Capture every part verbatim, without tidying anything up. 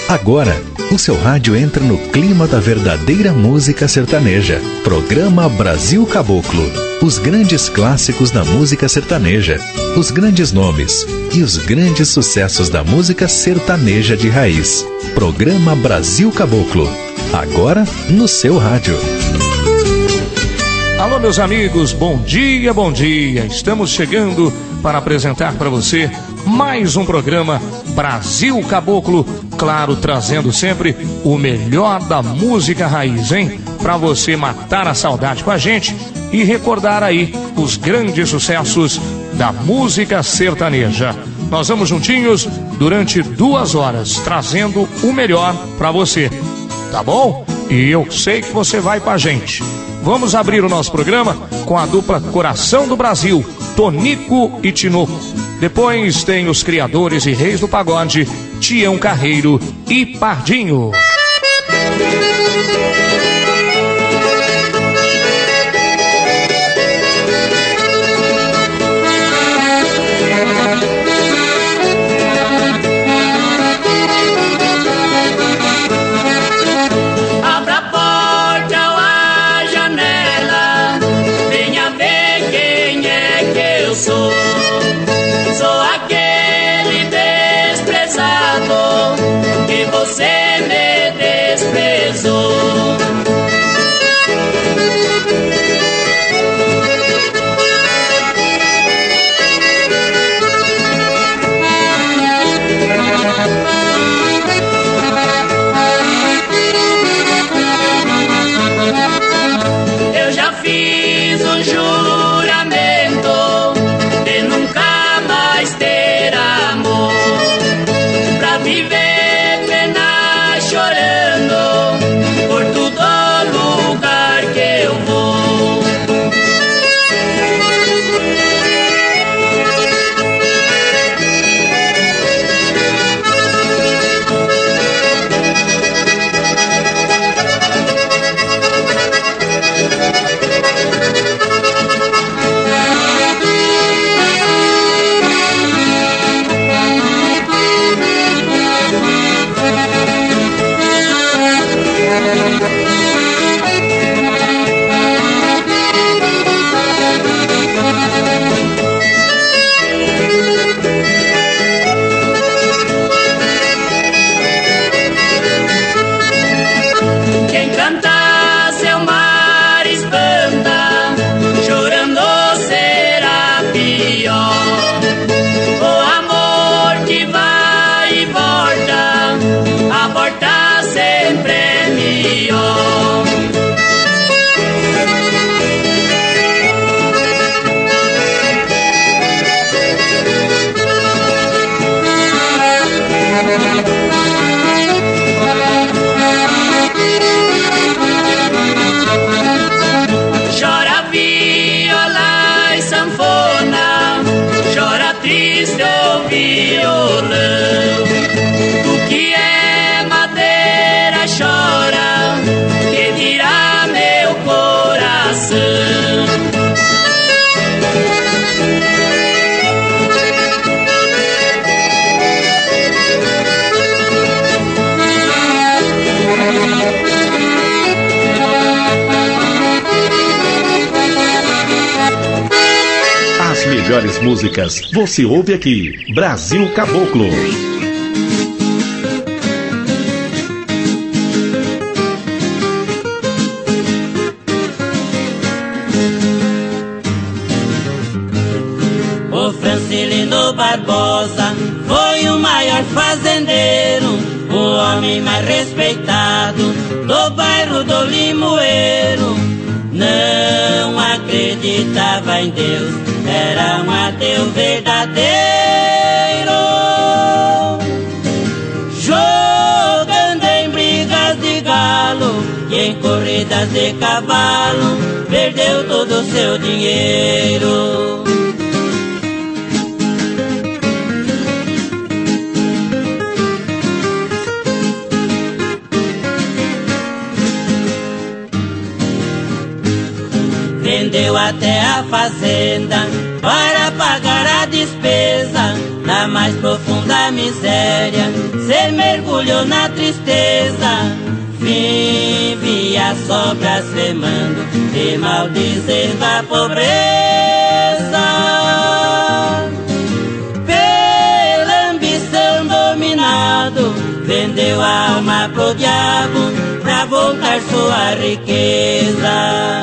Agora, o seu rádio entra no clima da verdadeira música sertaneja. Programa Brasil Caboclo. Os grandes clássicos da música sertaneja, os grandes nomes e os grandes sucessos da música sertaneja de raiz. Programa Brasil Caboclo. Agora no seu rádio. Alô, meus amigos, bom dia, bom dia. Estamos chegando para apresentar para você mais um programa Brasil Caboclo, claro, trazendo sempre o melhor da música raiz, hein? Para você matar a saudade com a gente e recordar aí os grandes sucessos da música sertaneja. Nós vamos juntinhos durante duas horas, trazendo o melhor para você, tá bom? E eu sei que você vai com a gente. Vamos abrir o nosso programa com a dupla Coração do Brasil, Tonico e Tinoco. Depois tem os criadores e reis do pagode, Tião Carreiro e Pardinho. Melhores músicas você ouve aqui, Brasil Caboclo. O Francilino Barbosa foi o maior fazendeiro, o homem mais respeitado do bairro do Limoeiro. Não acreditava em Deus, era um ateu verdadeiro. Jogando em brigas de galo e em corridas de cavalo, perdeu todo o seu dinheiro. Vendeu até a fazenda para pagar a despesa. Na mais profunda miséria, se mergulhou viveu na tristeza, vivia sobras remando e maldizendo a pobreza. Pela ambição dominado, vendeu a alma pro diabo pra voltar sua riqueza.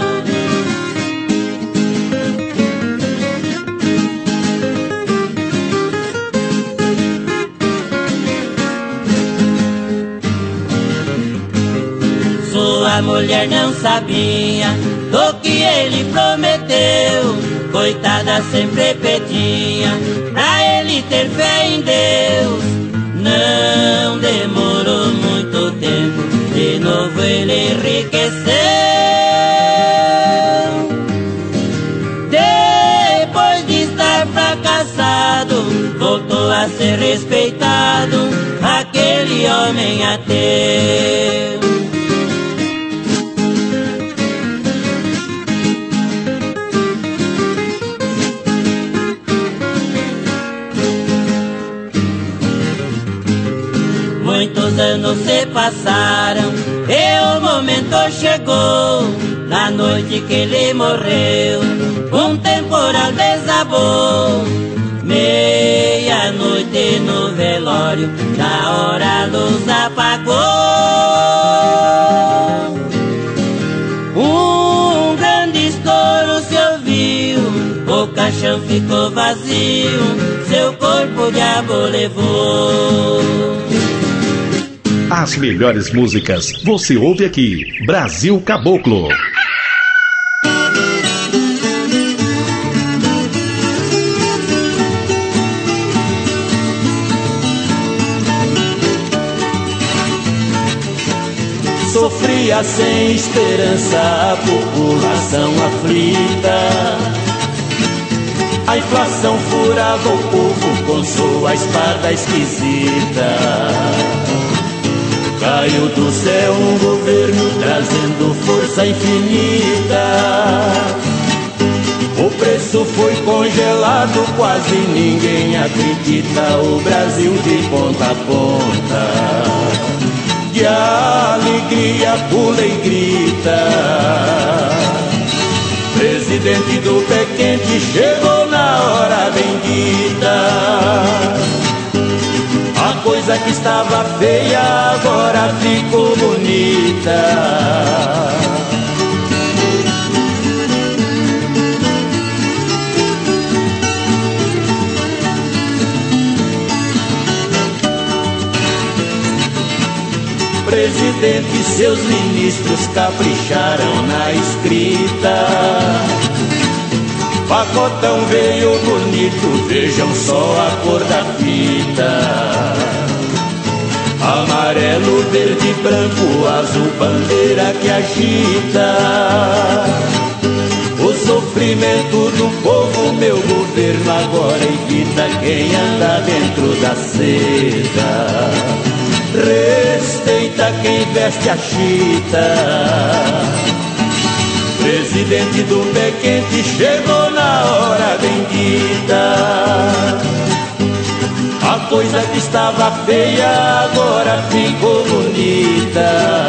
Sua mulher não sabia do que ele prometeu, coitada sempre pedia pra ele ter fé em Deus. Não demorou muito tempo, de novo ele enriqueceu. Depois de estar fracassado, voltou a ser respeitado, aquele homem ateu. Muitos anos se passaram e o momento chegou. Na noite que ele morreu, um temporal desabou. Meia-noite no velório, da hora a luz apagou. Um grande estouro se ouviu, o caixão ficou vazio, seu corpo o diabo levou. As melhores músicas você ouve aqui, Brasil Caboclo. Sofria sem esperança a população aflita. A inflação furava o povo com sua espada esquisita. Caiu do céu um governo trazendo força infinita. O preço foi congelado, quase ninguém acredita. O Brasil de ponta a ponta, de alegria pula e grita. Presidente do pé quente chegou na hora bendita. A coisa que estava feia agora ficou bonita. Presidente e seus ministros capricharam na escrita. Pacotão veio bonito, vejam só a cor da fita. Amarelo, verde, branco, azul, bandeira que agita. O sofrimento do povo, meu governo agora evita. Quem anda dentro da seda respeita quem veste a chita. Presidente do pé quente chegou na hora bendita. A coisa que estava feia agora ficou bonita.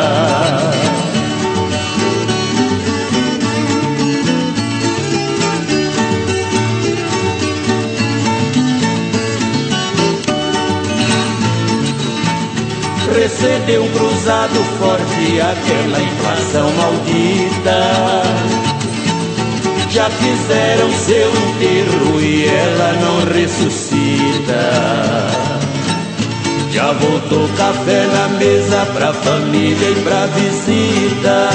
Recebeu um cruzado forte aquela inflação maldita. Já fizeram seu enterro e ela não ressuscita. Já voltou café na mesa pra família e pra visita.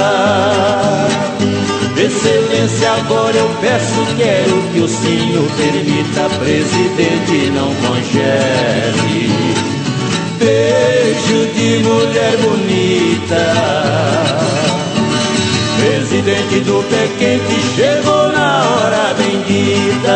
Excelência, agora eu peço, quero que o senhor permita, presidente, não congele beijo de mulher bonita. Presidente do pé quente chegou na hora bendita.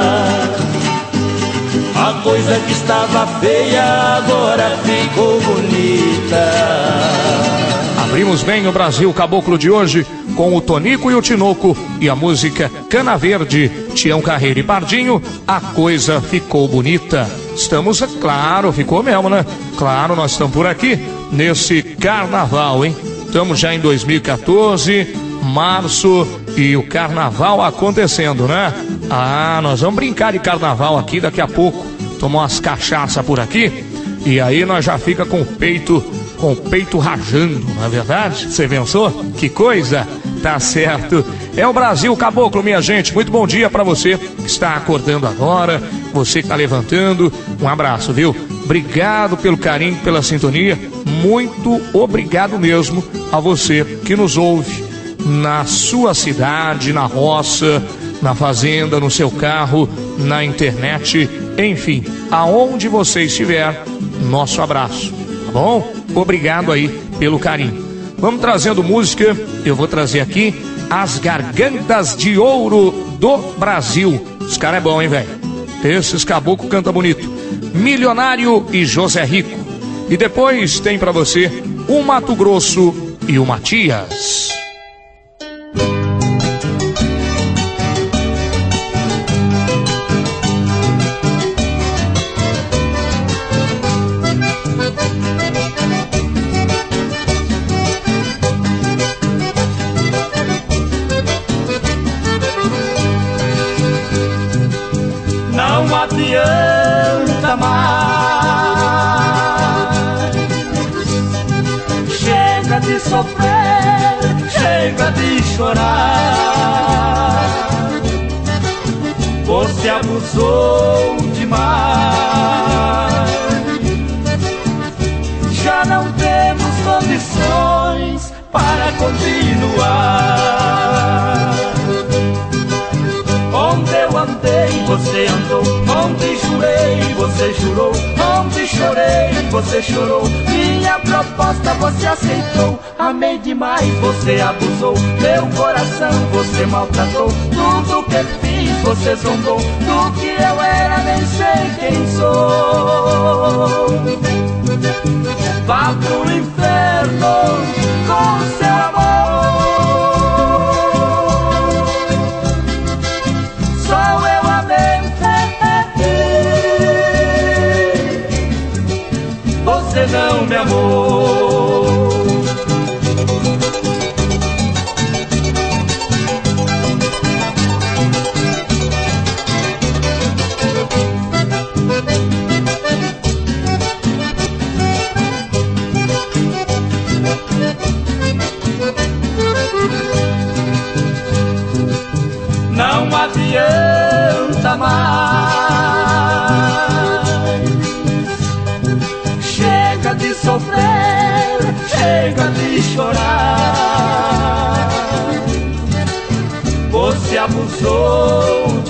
A coisa que estava feia agora ficou bonita. Abrimos bem o Brasil Caboclo de hoje com o Tonico e o Tinoco e a música Cana Verde, Tião Carreiro e Pardinho, A Coisa Ficou Bonita. Estamos, claro, ficou mesmo, né? Claro, nós estamos por aqui nesse carnaval, hein? Estamos já em dois mil e quatorze, março, e o carnaval acontecendo, né? Ah, nós vamos brincar de carnaval aqui daqui a pouco, tomar umas cachaças por aqui, e aí nós já fica com o peito, com o peito rajando, não é verdade? Você pensou? Que coisa? Tá certo. É o Brasil Caboclo, minha gente. Muito bom dia pra você que está acordando agora, você que está levantando. Um abraço, viu? Obrigado pelo carinho, pela sintonia. Muito obrigado mesmo a você que nos ouve na sua cidade, na roça, na fazenda, no seu carro, na internet, enfim, aonde você estiver, nosso abraço, tá bom? Obrigado aí pelo carinho. Vamos trazendo música, eu vou trazer aqui As Gargantas de Ouro do Brasil. Os caras é bom, hein, velho? Esses caboclo canta bonito. Milionário e José Rico. E depois tem pra você o Mato Grosso e o Matias. Não adianta mais, chega de sofrer, chega de chorar. Você abusou demais, já não temos condições para continuar. Onde eu andei, você andou. Onde jurei, você jurou. Onde chorei, você chorou. Minha proposta você aceitou. Amei demais, você abusou. Meu coração você maltratou. Tudo que fiz, você zombou. Do que eu era, nem sei quem sou. Vá pro inferno com seu amor. Você não me amou. Não adianta mais, chega de sofrer, chega de chorar. Você abusou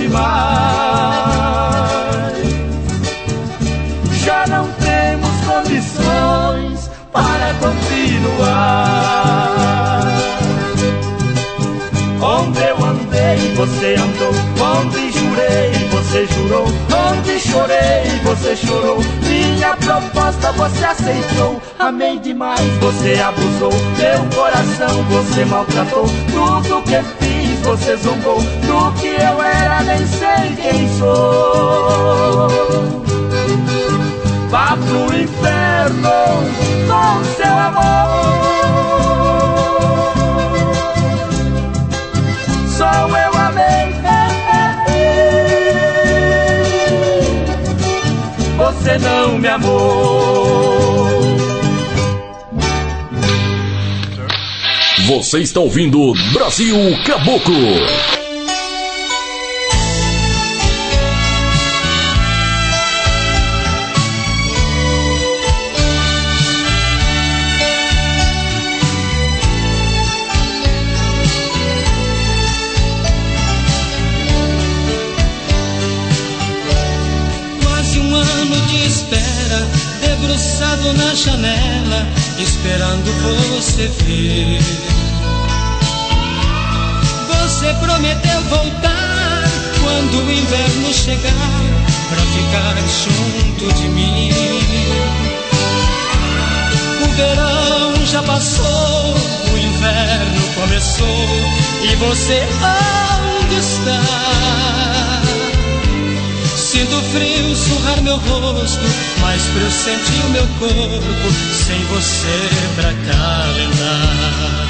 demais, já não temos condições para continuar. Onde eu andei, você andou. Onde jurei, você jurou. Onde chorei, você chorou. Minha proposta você aceitou. Amei demais, você abusou. Meu coração você maltratou. Tudo que fiz, você zombou. Do que eu era, nem sei quem sou. Vá pro inferno com seu amor. Só eu amei, você não me amou. Você está ouvindo Brasil Caboclo. Debruçado na janela, esperando você vir. Você prometeu voltar quando o inverno chegar, pra ficar junto de mim. O verão já passou, o inverno começou. começou e você onde está? Sinto frio surrar meu rosto, mais frio sentir o meu corpo, sem você pra calentar.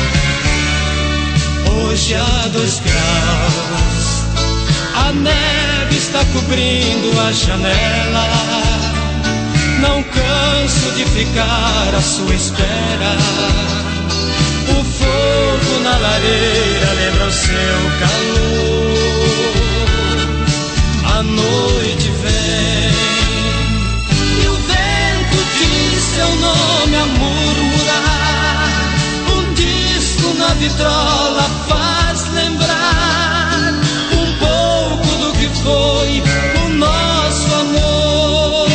Hoje há dois graus, a neve está cobrindo a janela. Não canso de ficar à sua espera. O fogo na lareira lembra o seu calor. A noite vem e o vento diz seu nome a murmurar. Um disco na vitrola faz lembrar um pouco do que foi o nosso amor.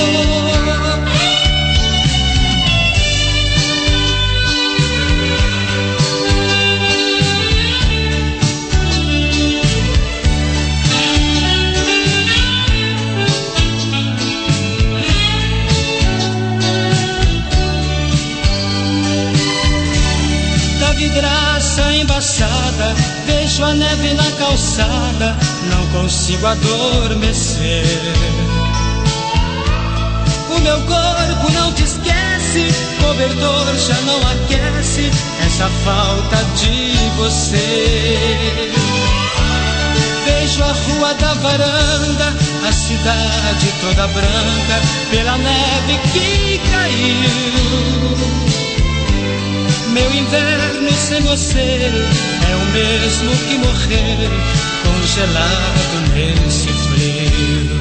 Vidraça embaçada, vejo a neve na calçada, não consigo adormecer. O meu corpo não te esquece, cobertor já não aquece essa falta de você. Vejo a rua da varanda, a cidade toda branca pela neve que caiu. Meu inverno sem você é o mesmo que morrer congelado nesse frio.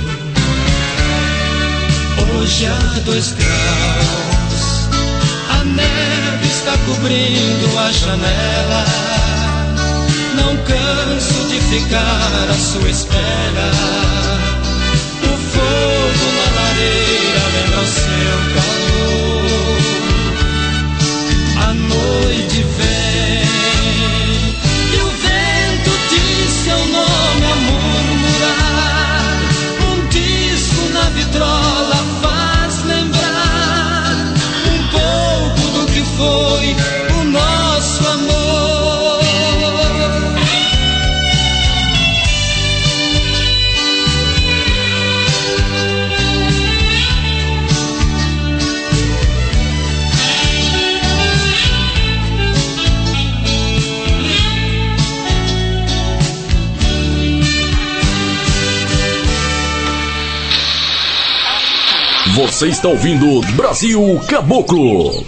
Hoje há dois graus, a neve está cobrindo a janela. Não canso de ficar à sua espera. O fogo na lareira lembra o seu calor. A noite vem e o vento diz seu nome a murmurar. Um disco na vitrola faz lembrar um pouco do que foi o nosso amor. Você está ouvindo Brasil Caboclo.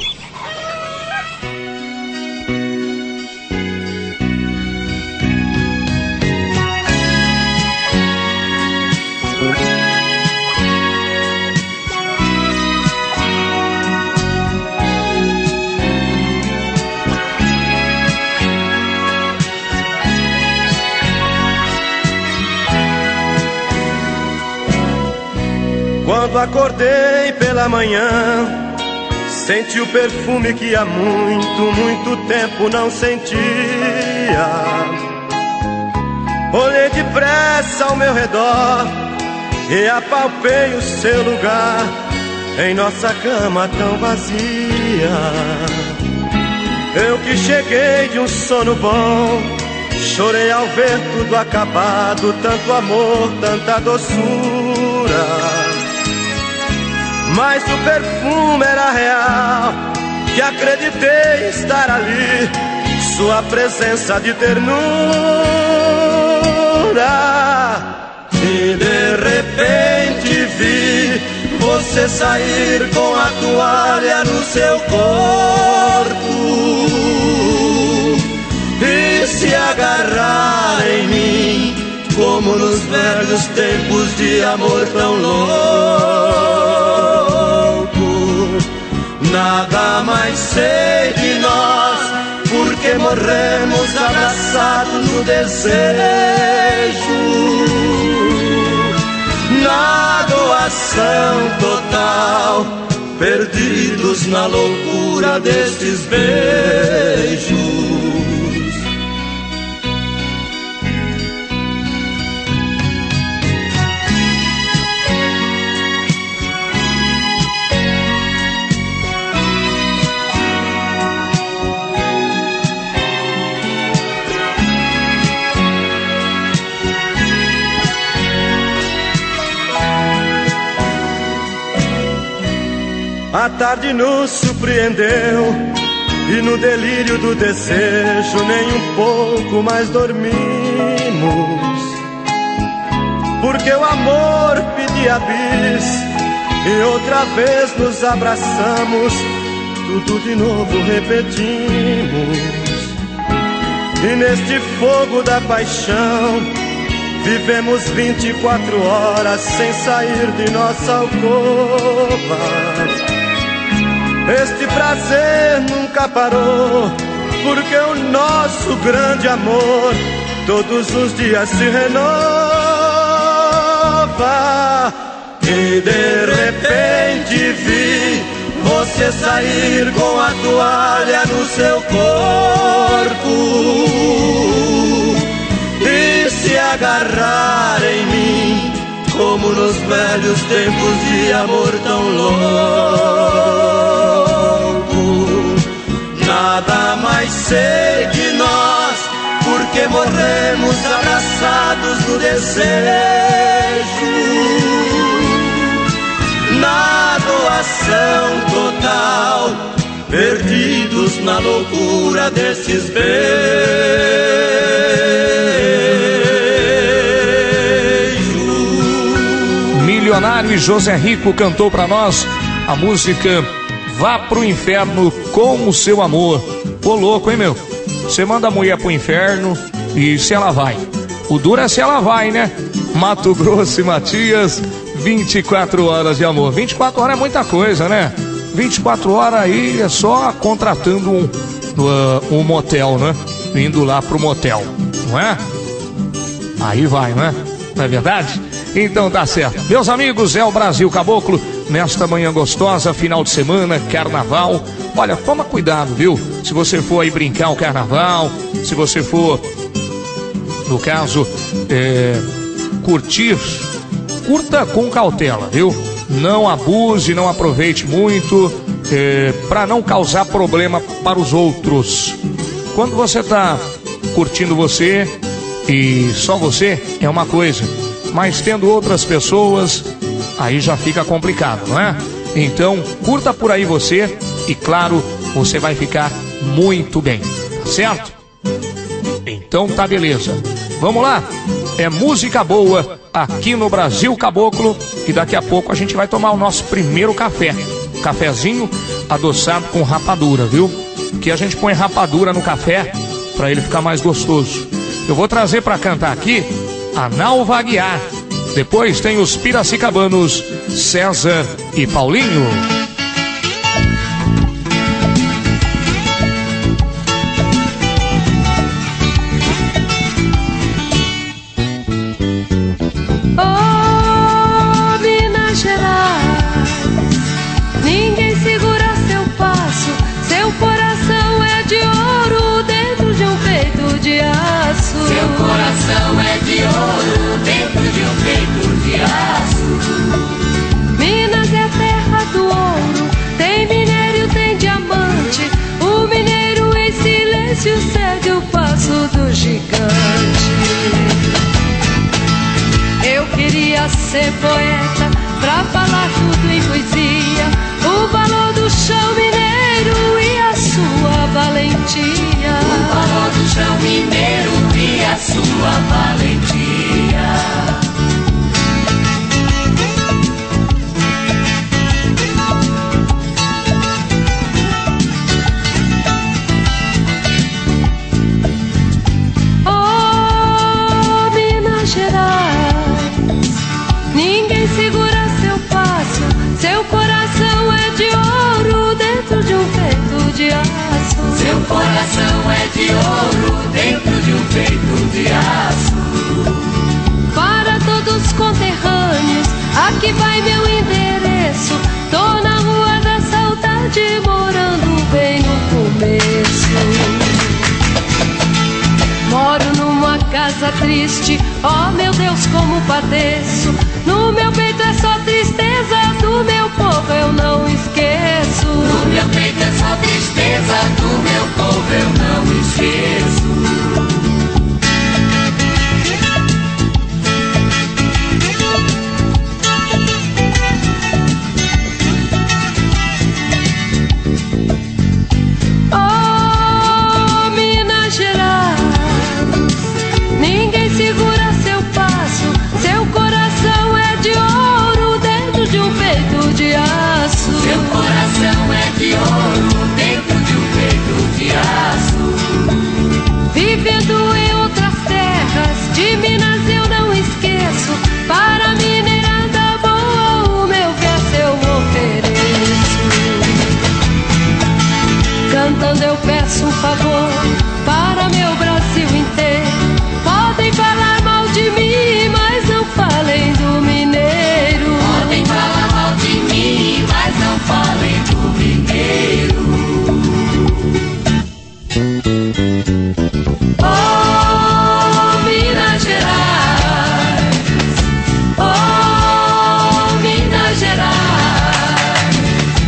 Quando acordei pela manhã, senti o perfume que há muito, muito tempo não sentia. Olhei depressa ao meu redor e apalpei o seu lugar em nossa cama tão vazia. Eu que cheguei de um sono bom, chorei ao ver tudo acabado, tanto amor, tanta doçura. Mas o perfume era real, que acreditei estar ali, sua presença de ternura. E de repente vi você sair com a toalha no seu corpo e se agarrar em mim, como nos velhos tempos de amor tão louco. Nada mais sei de nós, porque morremos abraçados no desejo. Na doação total, perdidos na loucura destes beijos. A tarde nos surpreendeu e no delírio do desejo nem um pouco mais dormimos, porque o amor pedia bis e outra vez nos abraçamos, tudo de novo repetimos. E neste fogo da paixão vivemos vinte e quatro horas sem sair de nossa alcova. Este prazer nunca parou, porque o nosso grande amor todos os dias se renova. E de repente vi você sair com a toalha no seu corpo e se agarrar em mim, como nos velhos tempos de amor tão louco. Nada mais sei de nós, porque morremos abraçados no desejo, na doação total, perdidos na loucura desses beijos. Milionário e José Rico cantou pra nós a música Vá pro Inferno com o Seu Amor. Ô louco, hein, meu? Você manda a mulher pro inferno e se ela vai. O duro é se ela vai, né? Mato Grosso e Matias, vinte e quatro horas de amor. vinte e quatro horas é muita coisa, né? vinte e quatro horas aí é só contratando um, uh, um motel, né? Indo lá pro motel, não é? Aí vai, não é? Não é verdade? Então tá certo. Meus amigos, é o Brasil Caboclo, nesta manhã gostosa, final de semana, carnaval. Olha, toma cuidado, viu? Se você for aí brincar o carnaval, se você for, no caso, é, curtir, curta com cautela, viu? Não abuse, não aproveite muito, é, para não causar problema para os outros. Quando você tá curtindo você e só você, é uma coisa, mas tendo outras pessoas, aí já fica complicado, não é? Então, curta por aí você e, claro, você vai ficar muito bem, tá certo? Então tá beleza. Vamos lá? É música boa aqui no Brasil Caboclo e daqui a pouco a gente vai tomar o nosso primeiro café. Cafezinho adoçado com rapadura, viu? Que a gente põe rapadura no café para ele ficar mais gostoso. Eu vou trazer para cantar aqui a Nalva Aguiar. Depois tem os Piracicabanos, César e Paulinho. Oh, Minas Gerais, ninguém segura seu passo, seu coração é de ouro dentro de um peito de aço. Seu coração é de ouro dentro de um peito de aço. Minas é a terra do ouro, tem minério, tem diamante. O mineiro em silêncio segue o passo do gigante. Eu queria ser poeta pra falar tudo em poesia, o valor do chão mineiro e a sua valentia. O valor do chão mineiro e a sua valentia. Oh, Minas Gerais, ninguém segura seu passo, seu coração é de ouro dentro de um peito de aço. Seu coração é de ouro dentro de um peito de aço. Para todos os conterrâneos, aqui vai meu endereço. Tô na rua da saudade, morando bem no começo. Moro numa casa triste, oh meu Deus, como padeço. No meu peito é só tristeza, do meu povo eu não esqueço. No meu peito é só tristeza, do meu povo eu não esqueço. de aço. Seu coração é de ouro dentro de um peito de aço. Vivendo em outras terras de Minas eu não esqueço. Para a mineirada boa o meu verso eu ofereço. Cantando eu peço um favor para meu Brasil inteiro. Podem falar mal de mim, mas não falem do mineiro. Podem falar mal de mim, mas não falem do mineiro. Oh, Minas Gerais, oh, Minas Gerais,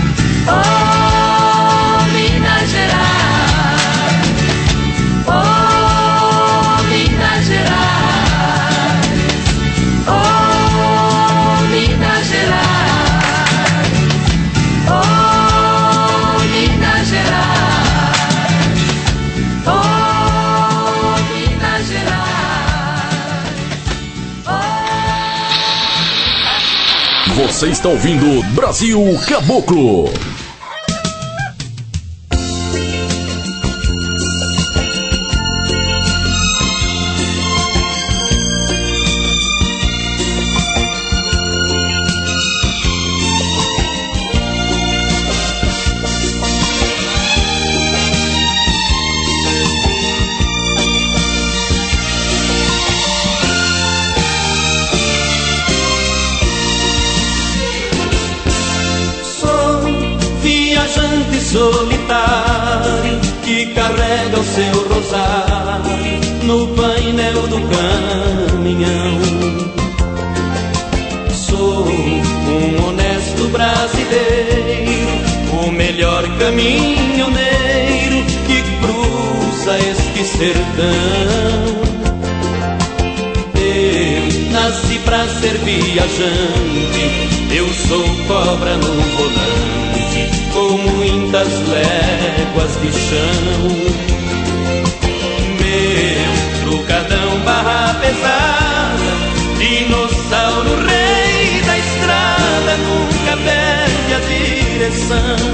oh, Minas Gerais, oh, Minas Gerais, oh, Minas Gerais, oh, Minas Gerais, oh, Minas Gerais, oh. Você está ouvindo Brasil Caboclo. Solitário que carrega o seu rosário no painel do caminhão. Sou um honesto brasileiro, o melhor caminhoneiro que cruza este sertão. Eu nasci pra ser viajante, eu sou cobra no volante, com muitas léguas de chão. Meu trucadão barra pesada, dinossauro rei da estrada, nunca perde a direção.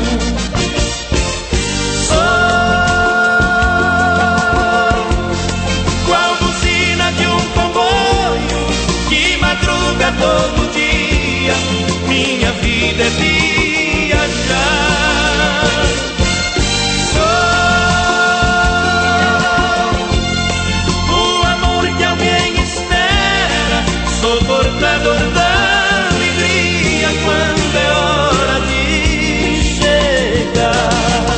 Sou qual buzina de um comboio que madruga todo dia, minha vida é viajar. Portador da alegria quando é hora de chegar.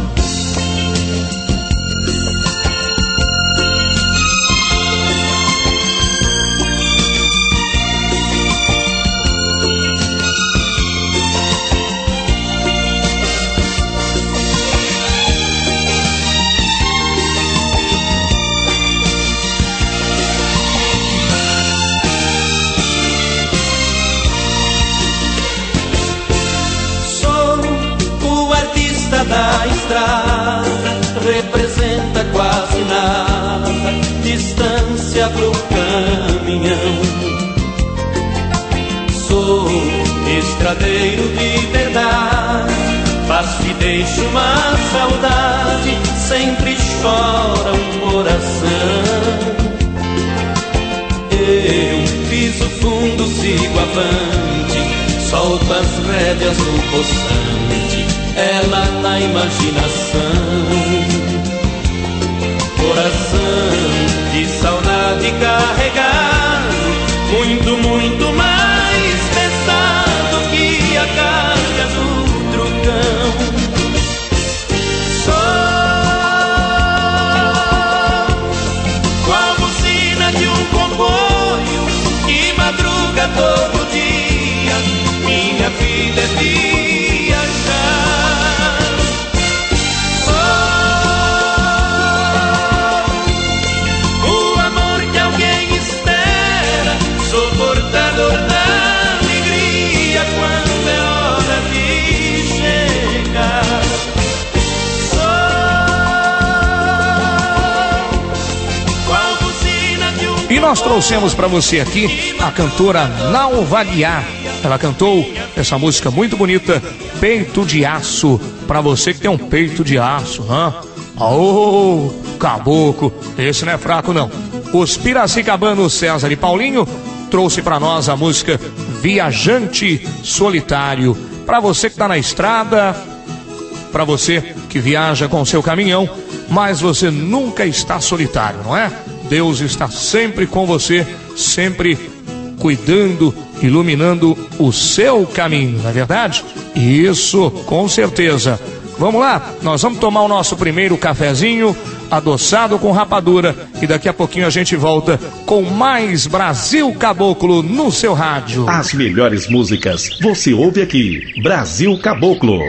Da estrada representa quase nada, distância pro caminhão. Sou estradeiro de verdade, faço e deixo uma saudade, sempre chora um coração. Eu piso fundo, sigo avante, solto as rédeas no poçante, ela na imaginação. Coração de saudade carregado, muito, muito mais pesado que a carga do trucão. Sou qual buzina de um comboio que madruga todo dia, minha vida é viajar. Portador da alegria quando é hora de chegar. Sou qual buzina de um... E nós trouxemos para você aqui a cantora Nau Vaguiar. Ela cantou essa música muito bonita, Peito de Aço, pra você que tem um peito de aço, hã? Ô, caboclo, esse não é fraco não. Os piracicabanos César e Paulinho trouxe pra nós a música Viajante Solitário. Pra você que tá na estrada, pra você que viaja com o seu caminhão, mas você nunca está solitário, não é? Deus está sempre com você, sempre cuidando, iluminando o seu caminho, não é verdade? Isso, com certeza. Vamos lá, nós vamos tomar o nosso primeiro cafezinho, adoçado com rapadura, e daqui a pouquinho a gente volta com mais Brasil Caboclo no seu rádio. As melhores músicas você ouve aqui, Brasil Caboclo.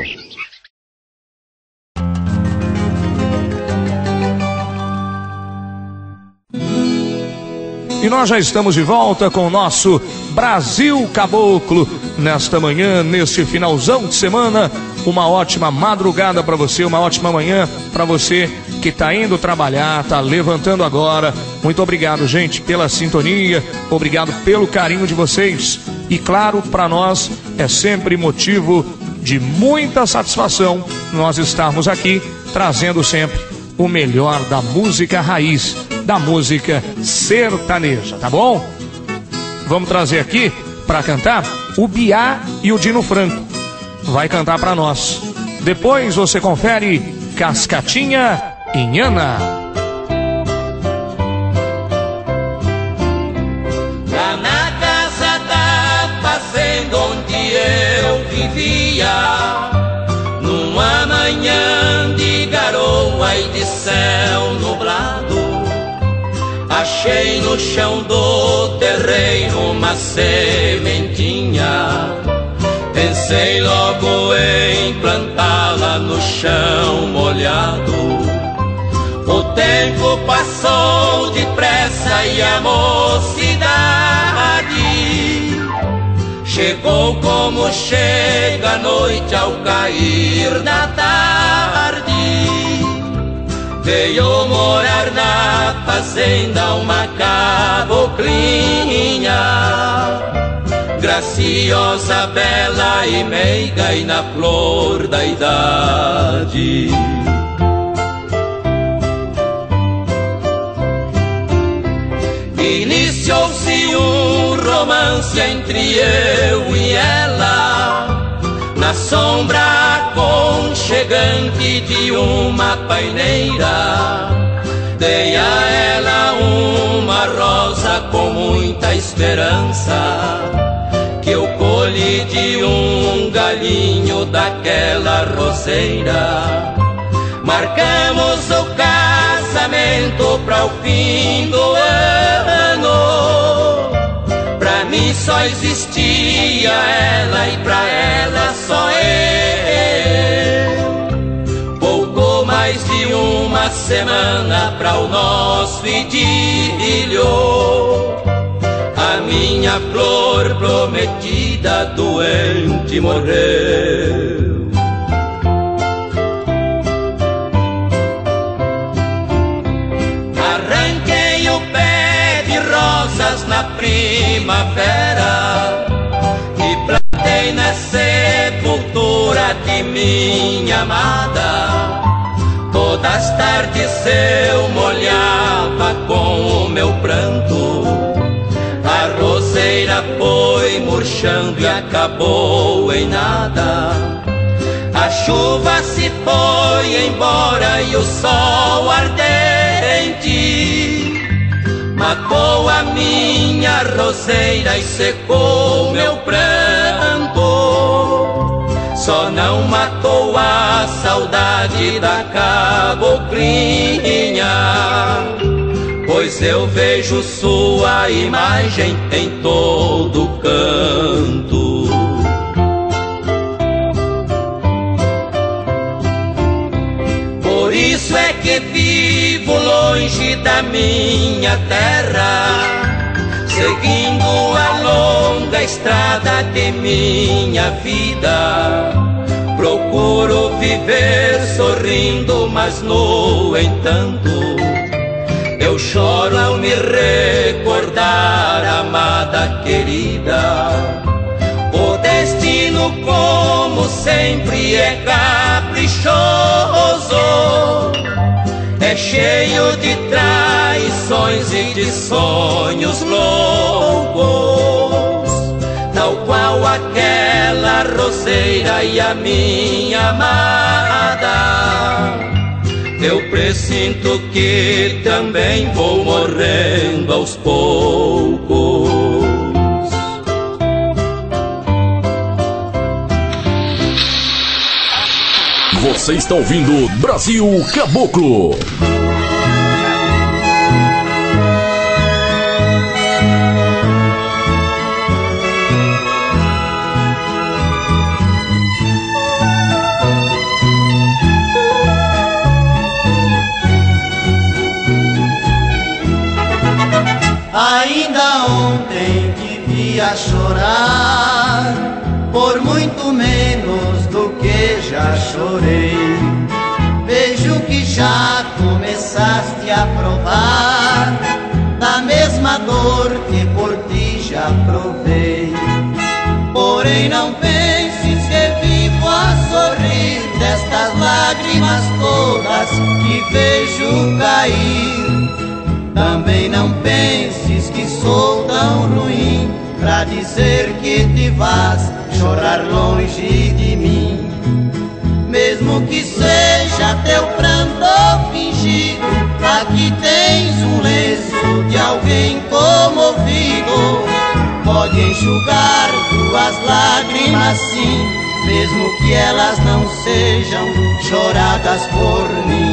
E nós já estamos de volta com o nosso Brasil Caboclo. Nesta manhã, neste finalzão de semana, uma ótima madrugada para você, uma ótima manhã para você que está indo trabalhar, está levantando agora. Muito obrigado, gente, pela sintonia, obrigado pelo carinho de vocês. E claro, para nós é sempre motivo de muita satisfação nós estarmos aqui trazendo sempre o melhor da música raiz, da música sertaneja, tá bom? Vamos trazer aqui para cantar o Biá e o Dino Franco. Vai cantar para nós. Depois você confere Cascatinha e Nhana. Lá na casa da fazenda onde eu vivia, numa manhã de garoa e de céu nublado, achei no chão do terreiro uma sementinha. Pensei logo em plantá-la no chão molhado. O tempo passou depressa e a mocidade chegou como chega a noite ao cair da tarde. Veio morar na fazenda uma caboclinha, graciosa, bela e meiga e na flor da idade. Iniciou-se um romance entre eu e ela, na sombra aconchegante de uma paineira. Dei a ela uma rosa com muita esperança, que eu colhi de um galinho daquela roseira. Marcamos o casamento para o fim do ano. Pra mim só existia ela e pra ela só eu. Pouco mais de uma semana pra o nosso idílio, a minha flor prometida doente morreu. Arranquei o pé de rosas na primavera e plantei na sepultura de minha amada. Todas as tardes eu molhava com o meu pranto, a roseira foi murchando e acabou em nada. A chuva se foi embora e o sol ardente matou a minha roseira e secou meu pranto. Só não matou a saudade da caboclinha, pois eu vejo sua imagem em todo canto. Por isso é que vivo longe da minha terra, seguindo a longa estrada de minha vida. Procuro viver sorrindo, mas no entanto eu choro ao me recordar, amada querida. O destino como sempre, é caprichoso, é cheio de traições e de sonhos loucos, tal qual aquela roseira e a minha amada. Eu presinto que também vou morrendo aos poucos. Você está ouvindo Brasil Caboclo. Ainda ontem te vi a chorar, por muito menos do que já chorei. Vejo que já começaste a provar da mesma dor que por ti já provei. Porém não penses que vivo a sorrir destas lágrimas todas que vejo cair. Também não penses que sou tão ruim pra dizer que te vás chorar longe de mim. Mesmo que seja teu pranto fingido, aqui tens um lenço de alguém comovido. Pode enxugar tuas lágrimas sim, mesmo que elas não sejam choradas por mim.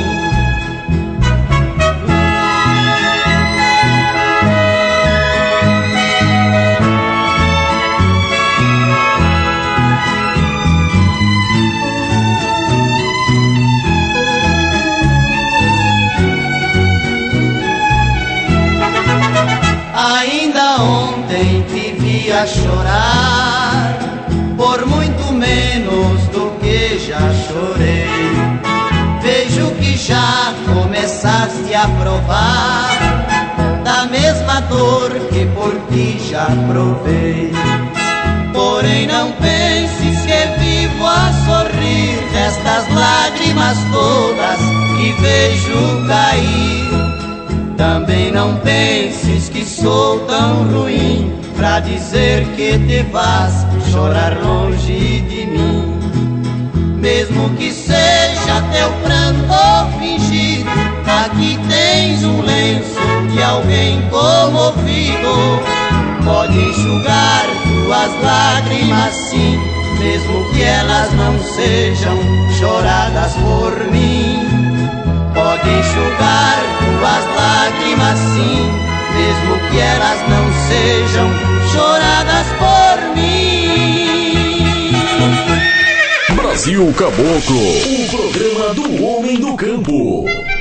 Ainda ontem te vi a chorar, por muito menos do que já chorei. Vejo que já começaste a provar da mesma dor que por ti já provei. Porém não penses que vivo a sorrir destas lágrimas todas que vejo cair. Também não penses que sou tão ruim pra dizer que te vás chorar longe de mim. Mesmo que seja teu pranto fingido, aqui tens um lenço de alguém comovido. Pode enxugar tuas lágrimas sim, mesmo que elas não sejam choradas por mim. Pode enxugar tuas lágrimas sim, mesmo que elas não sejam choradas por mim. Brasil Caboclo, o programa do homem do campo.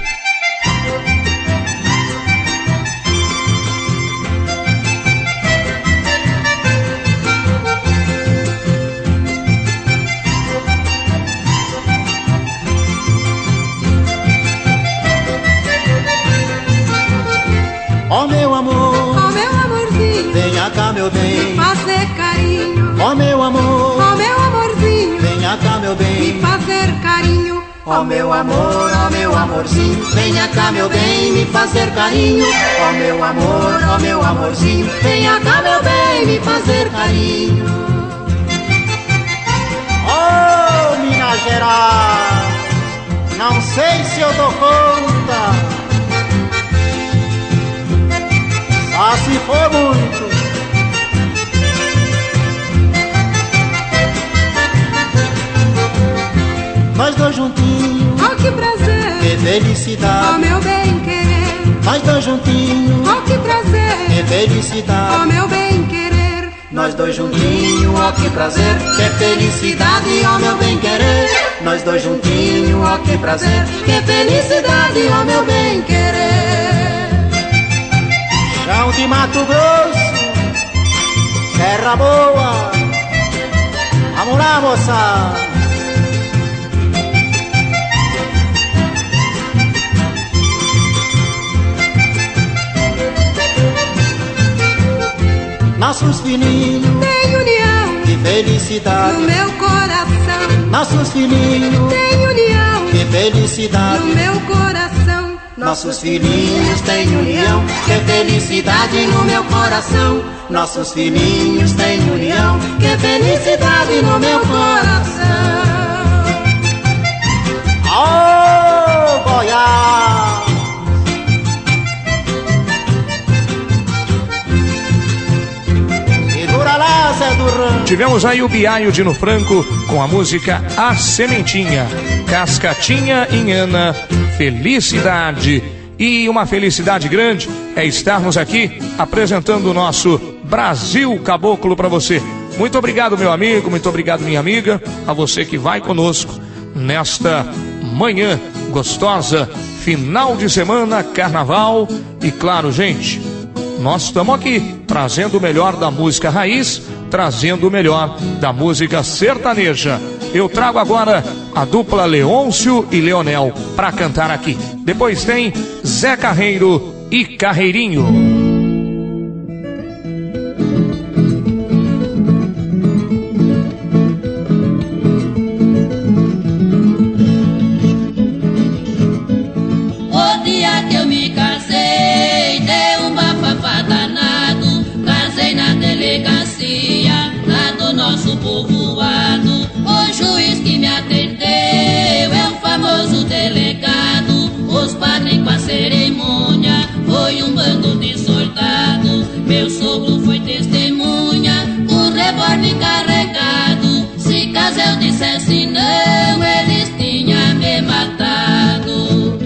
Ó oh, meu amor, ó oh, meu amorzinho, venha cá meu bem, me fazer carinho. Ó oh, meu amor, ó oh, meu amorzinho, venha cá meu bem, me fazer carinho. Ó oh, meu amor, ó oh, meu amorzinho, venha cá meu bem, me fazer carinho. Ó oh, meu amor, ó oh, meu amorzinho, venha cá meu bem, me fazer carinho. Oh, Minas Gerais, não sei se eu dou conta. Ah, se for muito. Nós dois juntinhos, oh que prazer, que felicidade, oh meu bem querer. Nós dois juntinhos, oh que prazer, que felicidade, oh meu bem querer. Nós dois juntinhos, oh que prazer, que felicidade, oh meu bem querer. Nós dois juntinhos, oh que prazer, que felicidade, oh meu bem querer. Chão de Mato Grosso, terra boa, vamos lá moça. Nossos filhinhos, tem união, de felicidade. No meu coração, nossos filhinhos tem união. Que felicidade. No meu coração, nossos filhinhos têm união. Que felicidade no meu coração. Nossos filhinhos têm união. Que felicidade no meu coração. Oh, Goiás! Segura lá, Zé do Rancho. Tivemos aí o Biaio Dino Franco com a música A Sementinha, Cascatinha em Ana, Felicidade. E uma felicidade grande é estarmos aqui apresentando o nosso Brasil Caboclo para você. Muito obrigado, meu amigo, muito obrigado, minha amiga, a você que vai conosco nesta manhã gostosa, final de semana, carnaval. E claro, gente, nós estamos aqui trazendo o melhor da música raiz, trazendo o melhor da música sertaneja. Eu trago agora a dupla Leôncio e Leonel para cantar aqui. Depois tem Zé Carreiro e Carreirinho. Cerimônia foi um bando de soldado. Meu sogro foi testemunha, o revólver carregado. Se caso eu dissesse não, eles tinham me matado.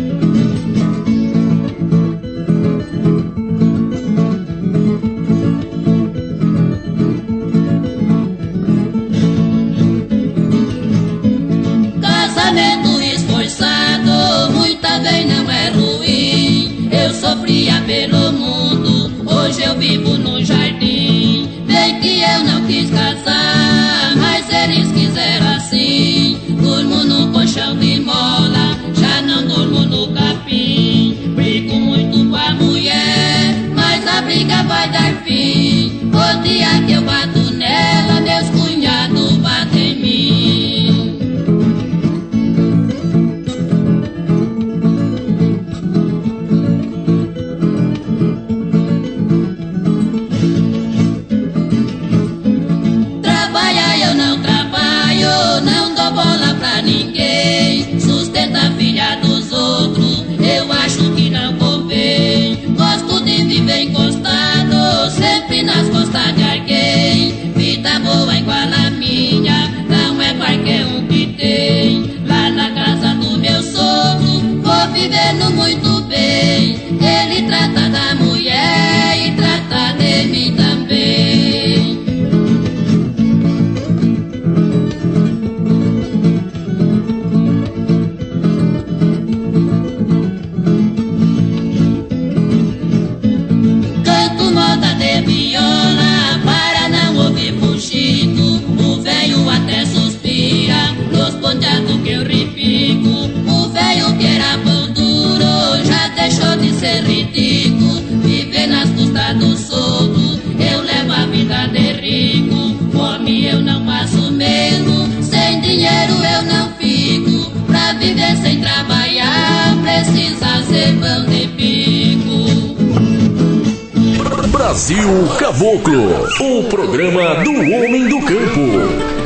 Casamento esforçado, muita vez não é ruim. Eu sofria pelo mundo, hoje eu vivo no jardim. Bem que eu não quis casar, mas eles quiseram assim. Durmo no colchão de mola, já não durmo no capim. Brigo muito com a mulher, mas a briga vai dar fim. O dia que eu bato nela, meus cunhados batem em mim. Bola pra ninguém, sustenta a filha dos outros, eu acho que não convém. Gosto de viver encostado, sempre nas costas de alguém. Vida boa igual a minha, não é qualquer um que tem. Lá na casa do meu sogro, vou vivendo muito bem. Ele trata da mulher e trata de mim também. Que eu repico, o velho que era pão duro já deixou de ser ridículo. Viver nas custas do solto, eu levo a vida de rico. Fome eu não passo mesmo, sem dinheiro eu não fico. Pra viver sem trabalhar, precisa ser pão de pico. Brasil Caboclo, o programa do homem do campo.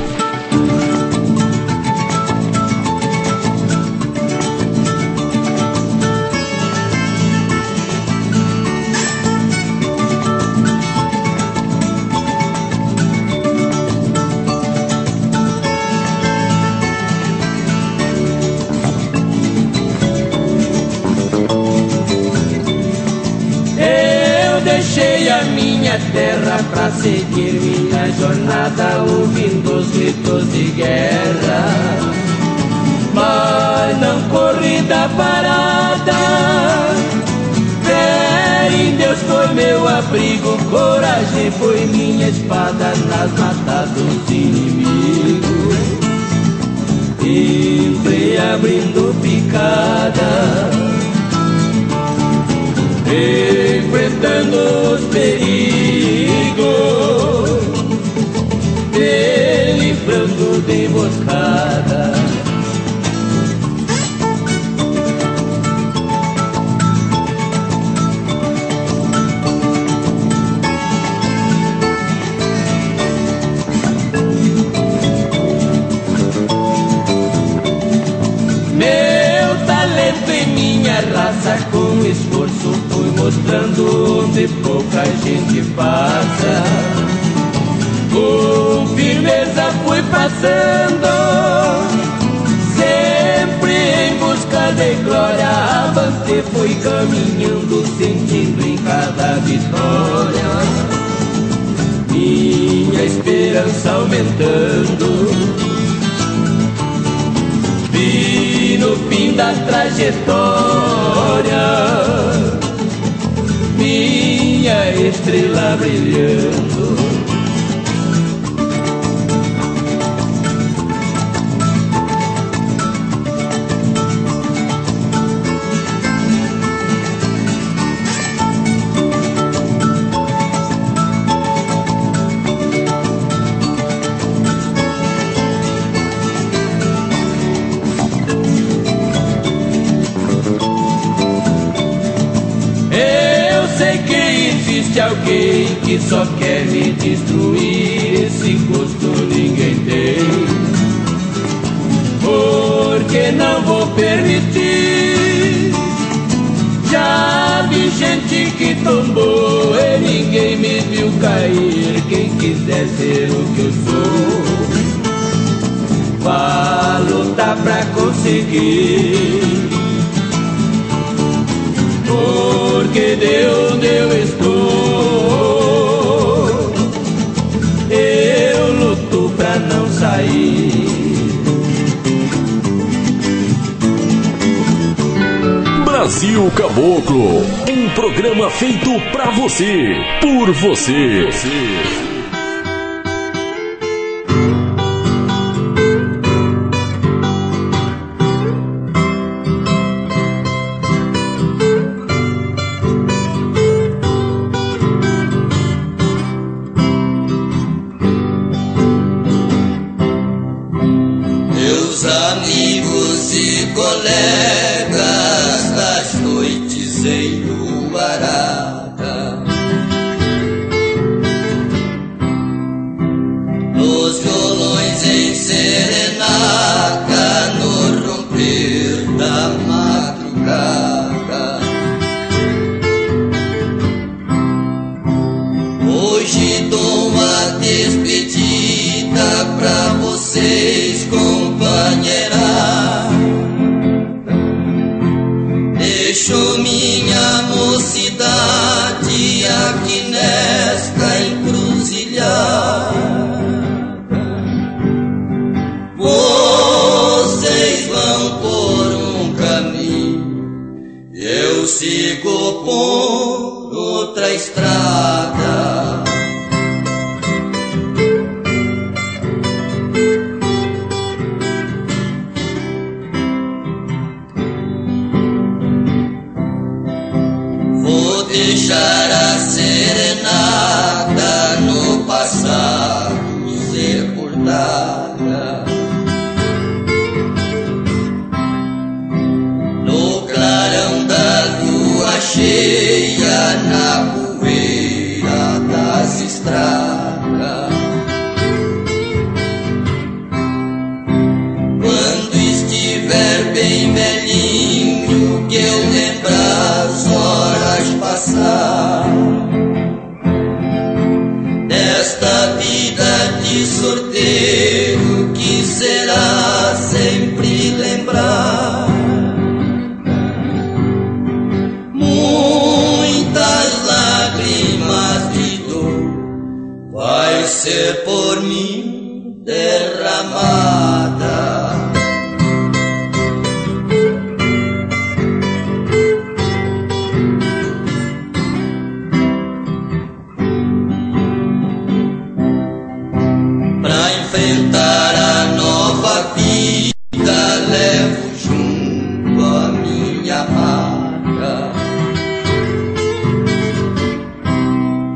Deixei a minha terra pra seguir minha jornada, ouvindo os gritos de guerra, mas não corrida parada. Fé em Deus foi meu abrigo, coragem foi minha espada nas matas dos inimigos. Entrei abrindo picada, enfrentando os perigos. emboscada. Meu talento e minha raça, com esforço fui mostrando onde pouca gente passa. Com firmeza fui passando, sempre em busca de glória. Avante fui caminhando, sentindo em cada vitória minha esperança aumentando. Vi no fim da trajetória minha estrela brilhando. Existe alguém que só quer me destruir, esse gosto ninguém tem, porque não vou permitir. Já vi gente que tombou e ninguém me viu cair. Quem quiser ser o que eu sou, vá lutar pra conseguir, porque de onde eu estou eu luto pra não sair. Brasil Caboclo, um programa feito pra você, por você. você.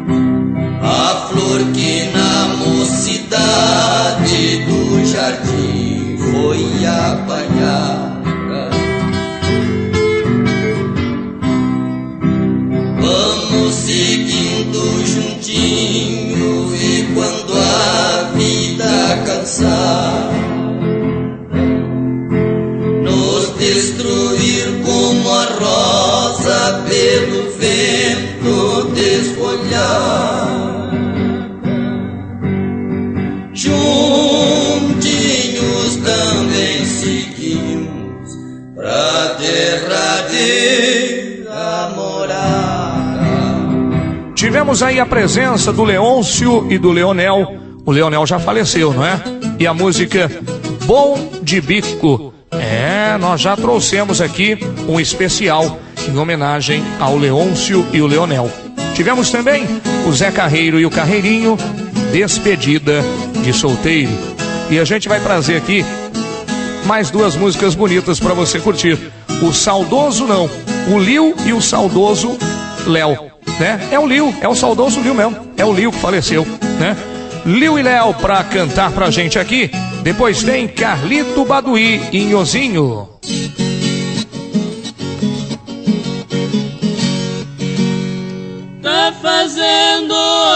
A flor que na mocidade do jardim goiabaiara. Vamos seguindo juntinho e quando a vida cansar nos destruir como a rosa pelo vento desfolhar, juntinhos também seguimos pra derradeira morada. Tivemos aí a presença do Leôncio e do Leonel. O Leonel já faleceu, não é? E a música Bom de Bico. É, nós já trouxemos aqui um especial em homenagem ao Leôncio e o Leonel. Tivemos também o Zé Carreiro e o Carreirinho, Despedida de Solteiro. E a gente vai trazer aqui mais duas músicas bonitas para você curtir. O saudoso não, o Lio e o saudoso Léo, né? É o Lio, é o saudoso Lio mesmo. É o Lio que faleceu, né? Lio e Léo pra cantar pra gente aqui. Depois tem Carlito Baduí e Nhozinho. Tá fazendo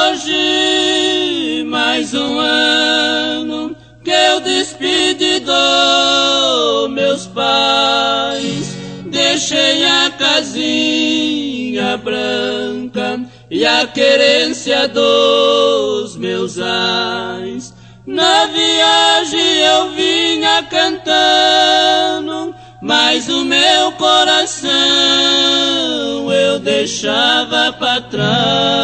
hoje mais um ano que eu despedi dos meus pais. Deixei a casinha branca e a querência dos meus ais. Na viagem eu vinha cantando, mas o meu coração eu deixava pra trás.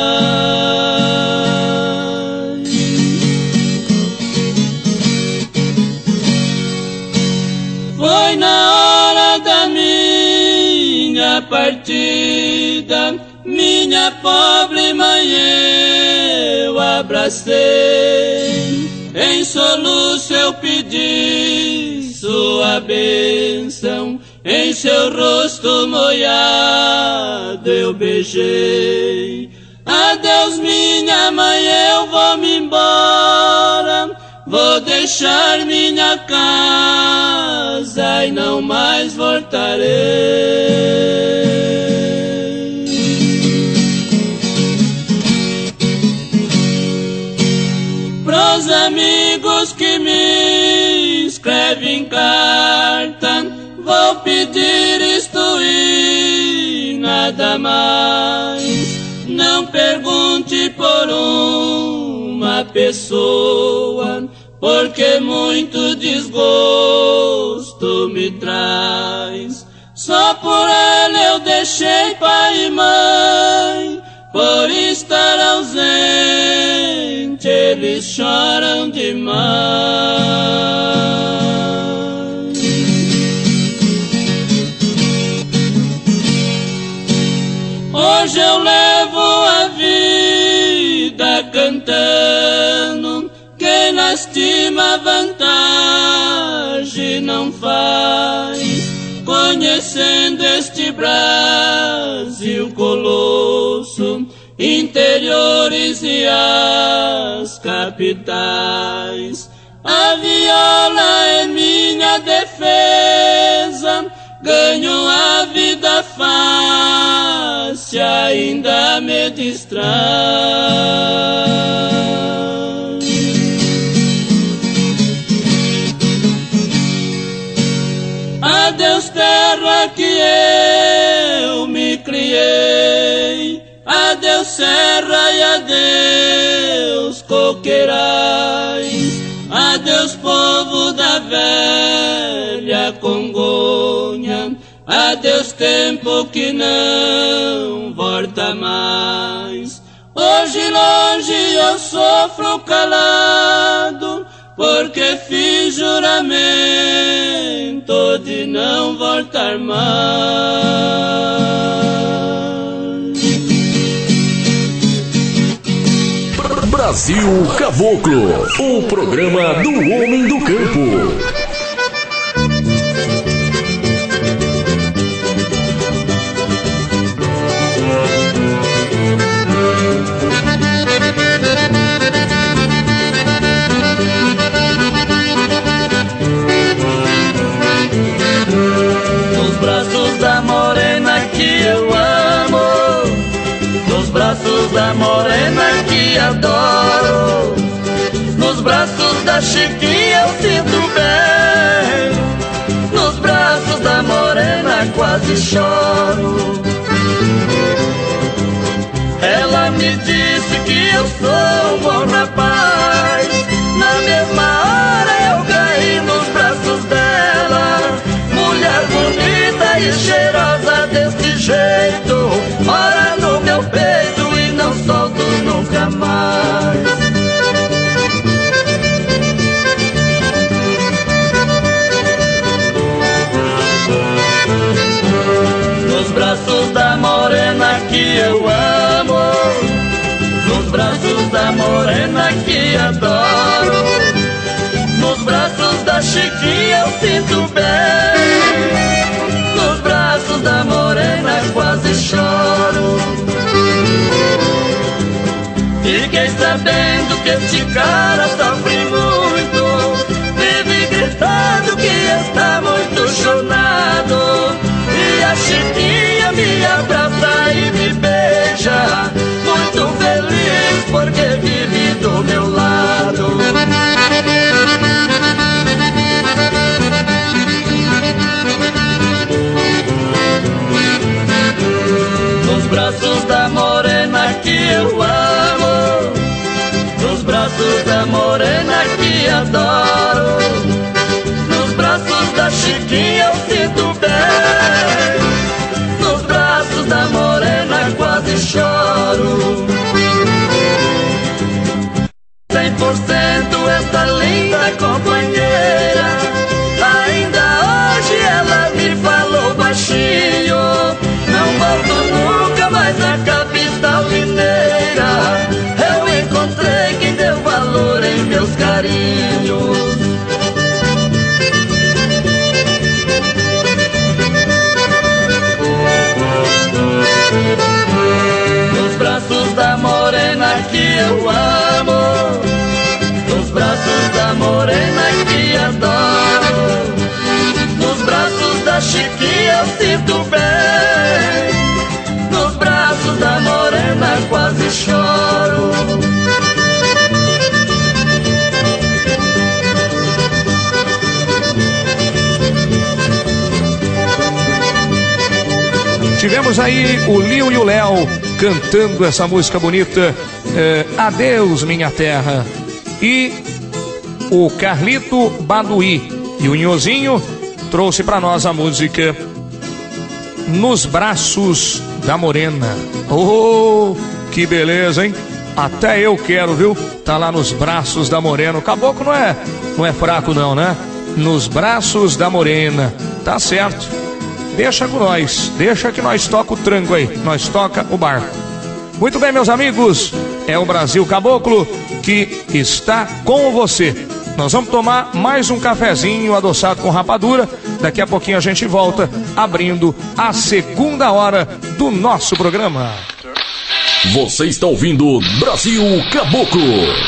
Foi na hora da minha partida, minha pobre mãe eu abracei. Em soluço eu pedi sua bênção, em seu rosto molhado eu beijei. Adeus minha mãe, eu vou me embora, vou deixar minha casa e não mais voltarei. Pros amigos que me escrevem carta, vou pedir isto e nada mais. Não pergunte por uma pessoa, porque muito desgosto me traz. Só por ela eu deixei pai e mãe, por estar ausente eles choram demais. Hoje eu levo a vida cantando, quem lastima vantagem não faz. Conhecendo este Brasil colosso, interiores e as capitais, a viola é minha defesa, ganho a vida fácil, ainda me distrai. Adeus terra que eu me criei, adeus serra e adeus coqueirais, adeus povo da velha Congonha, adeus tempo que não volta mais. Hoje longe eu sofro calado, porque fiz juramento de não voltar mais. Brasil Caboclo, o programa do homem do campo. que adoro. Nos braços da Chiquinha eu sinto bem, nos braços da morena quase choro. Ela me disse que eu sou um bom rapaz, na mesma hora eu caí nos braços dela. Mulher bonita e cheirosa desse jeito, mora no meu peito e não solto nunca mais. Nos braços da morena que eu amo, nos braços da morena que adoro, nos braços da Chiquinha eu sinto bem, nos braços da morena quase choro. Fiquei sabendo que este cara sofre muito, vive gritando que está muito chorado. E a Chiquinha me abraça e me beija, muito feliz porque vive do meu lado. Nos braços da morena que eu amo, nos braços da morena que adoro, nos braços da Chiquinha eu sinto bem, nos braços da morena quase choro. Cem por cento essa linda companheira, ainda hoje ela me falou baixinho, não volto nunca mais na capital mineira. Eu encontrei quem deu valor em meus carinhos. Nos braços da morena que eu amo, nos braços da morena que adoro, nos braços da Chiquinha eu sinto bem, nos braços da morena quase choro. Tivemos aí o Lio e o Léo cantando essa música bonita, é, Adeus Minha Terra. E o Carlito Baduí e o Nhozinho trouxe para nós a música Nos Braços da Morena. Oh, que beleza, hein? Até eu quero, viu? Tá lá nos braços da morena. O caboclo não é, não é fraco não, né? Nos braços da morena. Tá certo. Deixa com nós, deixa que nós toca o tranco aí, nós toca o barco. Muito bem, meus amigos, é o Brasil Caboclo que está com você. Nós vamos tomar mais um cafezinho adoçado com rapadura. Daqui a pouquinho a gente volta abrindo a segunda hora do nosso programa. Você está ouvindo Brasil Caboclo.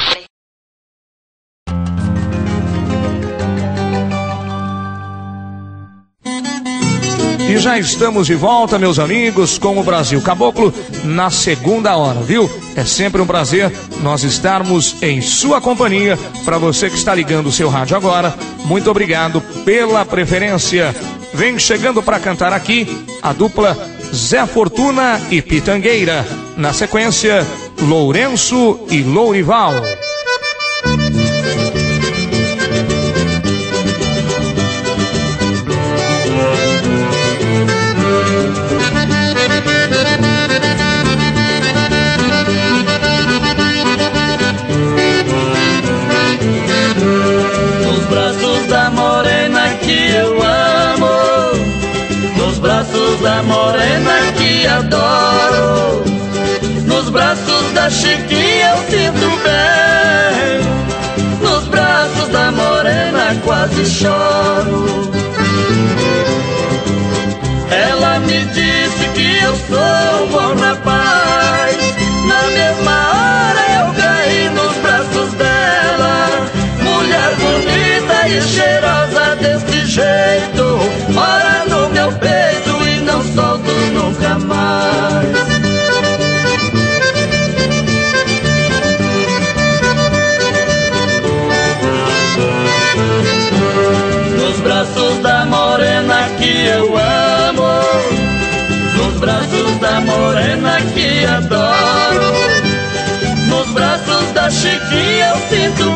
E já estamos de volta, meus amigos, com o Brasil Caboclo na segunda hora, viu? É sempre um prazer nós estarmos em sua companhia. Para você que está ligando o seu rádio agora, muito obrigado pela preferência. Vem chegando para cantar aqui a dupla Zé Fortuna e Pitangueira. Na sequência, Lourenço e Lourival. Nos braços da morena que eu amo, nos braços da morena que adoro, nos braços da Chiquinha eu sinto bem, nos braços da morena quase choro. Ela me disse que eu sou um bom rapaz, na mesma hora eu caí nos braços dela. Mulher bonita e cheirosa desse jeito, mora no meu peito e não solto nunca mais. da morena que adoro. Nos braços da Chiquinha eu sinto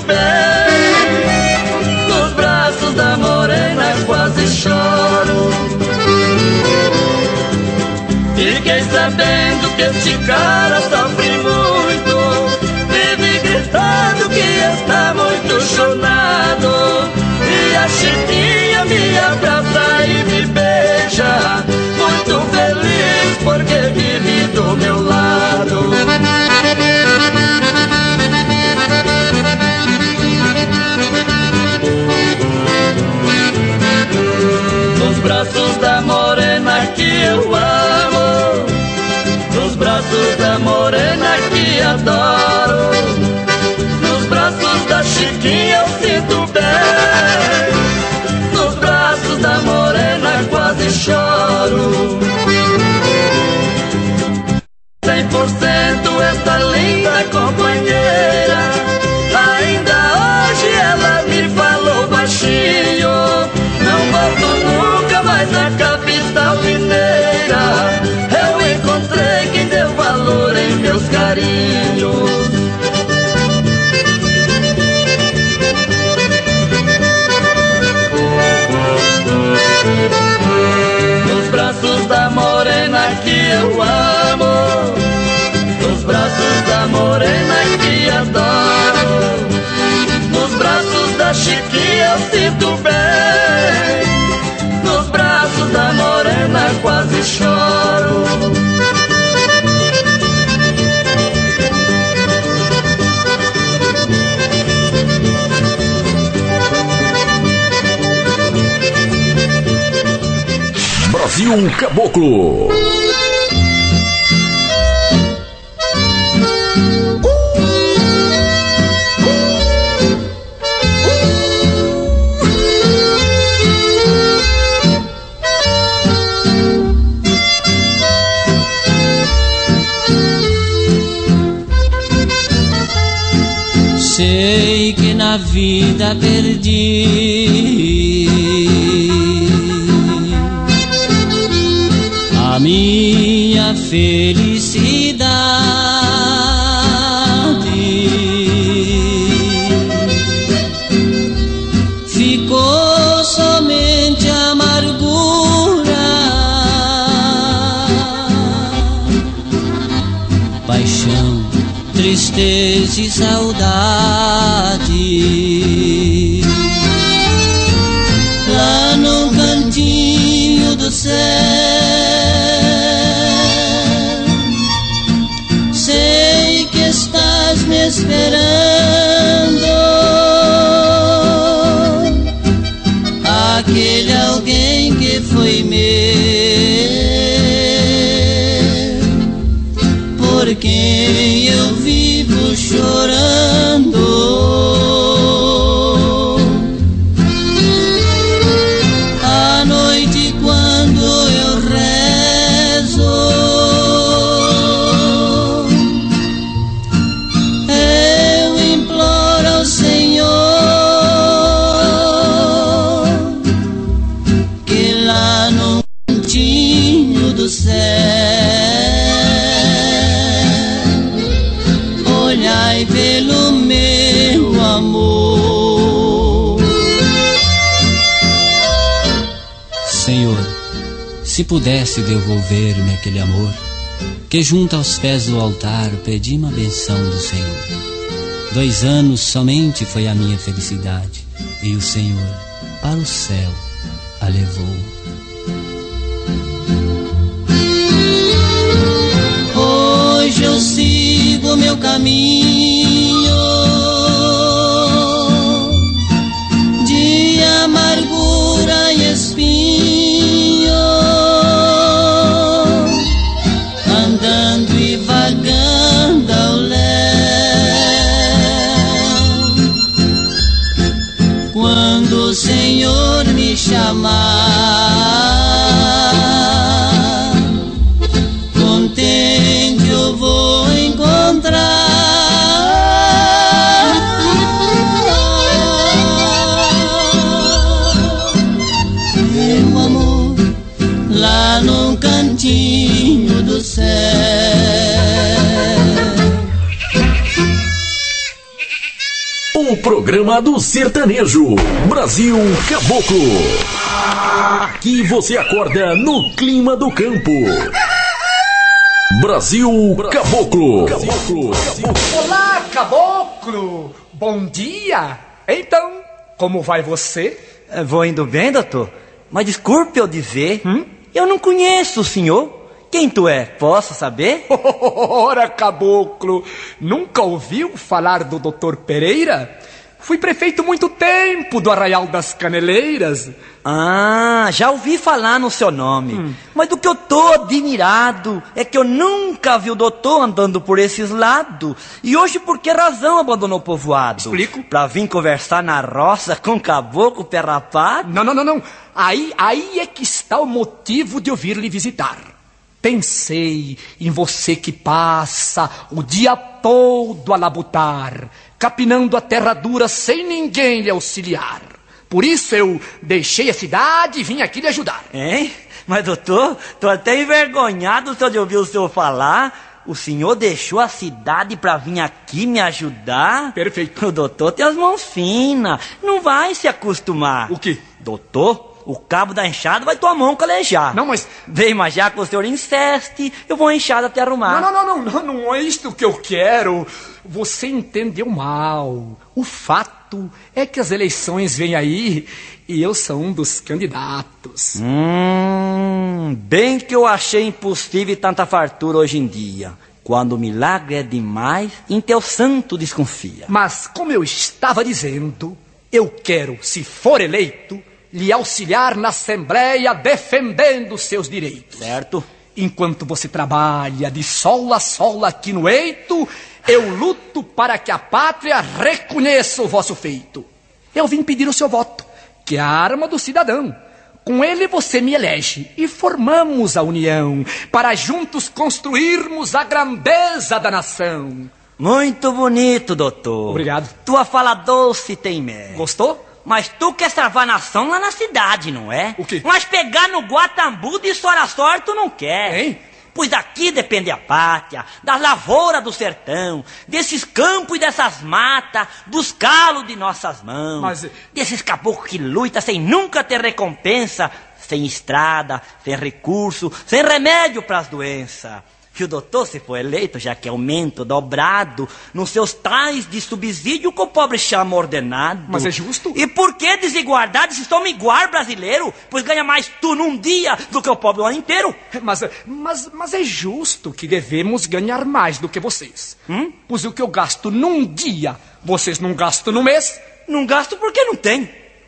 bem, nos braços da morena quase choro. Fiquei sabendo que este cara sofre muito, vive gritando que está muito chonado. E a Chiquinha me abraça e me beija, muito feliz porque vive do meu lado. Nos braços da morena que eu amo, nos braços da morena que adoro, nos braços da Chiquinha eu sinto bem, nos braços da morena quase choro. Cem por cento essa linda companheira, ainda hoje ela me falou baixinho, não volto nunca mais na capital mineira. Eu encontrei quem deu valor em meus carinhos. Nos braços da morena que eu amo, nos braços da morena que adoro, nos braços da Chiquinha eu sinto bem, nos braços da morena quase choro. Brasil Caboclo. Sei que na vida perdi a minha felicidade. Ficou somente a amargura, paixão, tristeza e saudade. Lá no cantinho do céu, sei que estás me esperando. Aquele alguém que foi meu, por quem eu vivo chorando. À noite quando eu rezo, eu imploro ao Senhor que lá no cantinho do céu olhai pelo meu amor. Senhor, se pudesse devolver-me aquele amor, que junto aos pés do altar pedi uma benção do Senhor. Dois anos somente foi a minha felicidade, e o Senhor para o céu a levou. Hoje eu sigo meu caminho de amargura e espinho, andando e vagando ao léu. Quando o Senhor me chamar, contente eu vou encontrar meu amor lá num cantinho do céu. O programa do sertanejo. Brasil Caboclo. Aqui você acorda no clima do campo. Brasil Caboclo. Caboclo. Olá, Caboclo. Bom dia. Então, como vai você? Vou indo bem, doutor. Mas desculpe eu dizer, hum? eu não conheço o senhor. Quem tu é? Posso saber? Ora, Caboclo, nunca ouviu falar do doutor Pereira? Fui prefeito muito tempo do Arraial das Caneleiras. Ah, já ouvi falar no seu nome. Hum. Mas do que eu tô admirado é que eu nunca vi o doutor andando por esses lados. E hoje por que razão abandonou o povoado? Explico. Pra vir conversar na roça com caboclo pé rapado? Não, não, não, não. Aí, aí é que está o motivo de eu vir lhe visitar. Pensei em você que passa o dia todo a labutar, capinando a terra dura sem ninguém lhe auxiliar. Por isso eu deixei a cidade e vim aqui lhe ajudar. Hein? Mas doutor, tô até envergonhado só de ouvir o senhor falar. O senhor deixou a cidade pra vir aqui me ajudar? Perfeito. O doutor tem as mãos finas, não vai se acostumar. O quê? Doutor, o cabo da enxada vai tua mão calejar. Não, mas... Vem, mas já que o senhor insiste, eu vou a enxada até arrumar. Não, não, não, não, não, não é isto que eu quero. Você entendeu mal. O fato é que as eleições vêm aí e eu sou um dos candidatos. Hum, bem que eu achei impossível tanta fartura hoje em dia. Quando o milagre é demais, em teu santo desconfia. Mas, como eu estava dizendo, eu quero, se for eleito, lhe auxiliar na Assembleia defendendo seus direitos. Certo. Enquanto você trabalha de sol a sol aqui no eito, eu luto para que a pátria reconheça o vosso feito. Eu vim pedir o seu voto, que é a arma do cidadão. Com ele você me elege e formamos a união, para juntos construirmos a grandeza da nação. Muito bonito, doutor. Obrigado. Tua fala doce tem mel. Gostou? Mas tu quer travar nação lá na cidade, não é? O quê? Mas pegar no Guatambu de Soraçor tu não quer. Hein? Pois daqui depende a pátria, da lavoura do sertão, desses campos e dessas matas, dos calos de nossas mãos. Mas... desses caboclos que lutam sem nunca ter recompensa, sem estrada, sem recurso, sem remédio para as doenças. E o doutor, se for eleito, já que aumento dobrado nos seus tais de subsídio que o pobre chama ordenado. Mas é justo? E por que desigualdade se somos igual brasileiro? Pois ganha mais tu num dia do que o pobre o ano inteiro. Mas, mas, mas é justo que devemos ganhar mais do que vocês. Hum? Pois o que eu gasto num dia, vocês não gastam no mês? Não gasto porque não tem.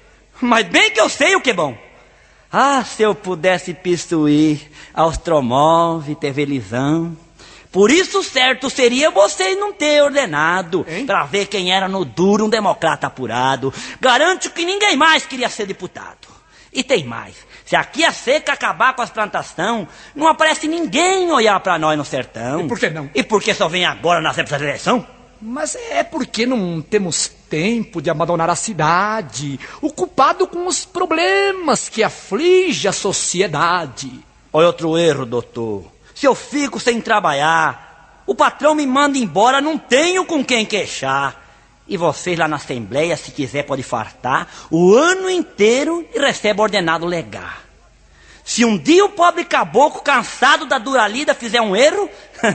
Mas bem que eu sei o que é bom. Ah, se eu pudesse pistuir austromóvel, T V Lisão. Por isso certo seria vocês não ter ordenado, hein? Pra ver quem era no duro um democrata apurado. Garanto que ninguém mais queria ser deputado. E tem mais, se aqui a seca acabar com as plantações, não aparece ninguém olhar pra nós no sertão. E por que não? E por que só vem agora nas épocas da eleição? Mas é porque não temos tempo de abandonar a cidade, ocupado com os problemas que afligem a sociedade. Olha outro erro, doutor. Se eu fico sem trabalhar, o patrão me manda embora, não tenho com quem queixar. E vocês lá na Assembleia, se quiser, pode fartar o ano inteiro e recebe ordenado legar. Se um dia o pobre caboclo, cansado da dura lida, fizer um erro,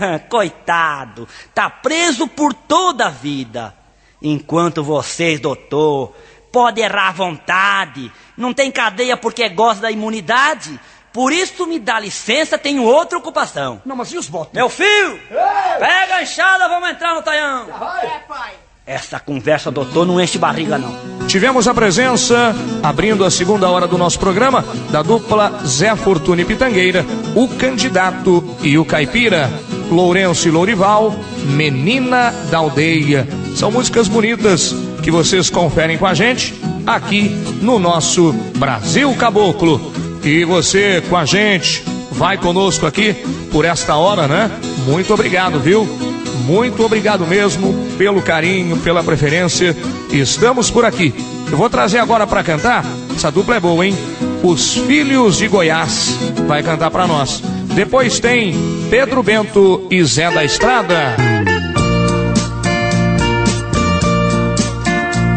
coitado, tá preso por toda a vida. Enquanto vocês, doutor, podem errar à vontade, não tem cadeia porque gosta da imunidade. Por isso me dá licença, tenho outra ocupação. Não, mas e os votos? Meu filho, Ei! Pega a enxada, vamos entrar no taião. É, pai. Essa conversa, doutor, não enche barriga, não. Tivemos a presença, abrindo a segunda hora do nosso programa, da dupla Zé Fortuna e Pitangueira, o Candidato e o Caipira, Lourenço e Lourival, Menina da Aldeia. São músicas bonitas que vocês conferem com a gente aqui no nosso Brasil Caboclo. E você com a gente, vai conosco aqui por esta hora, né? Muito obrigado, viu? Muito obrigado mesmo pelo carinho, pela preferência. Estamos por aqui. Eu vou trazer agora para cantar. Essa dupla é boa, hein? Os Filhos de Goiás vai cantar para nós. Depois tem Pedro Bento e Zé da Estrada.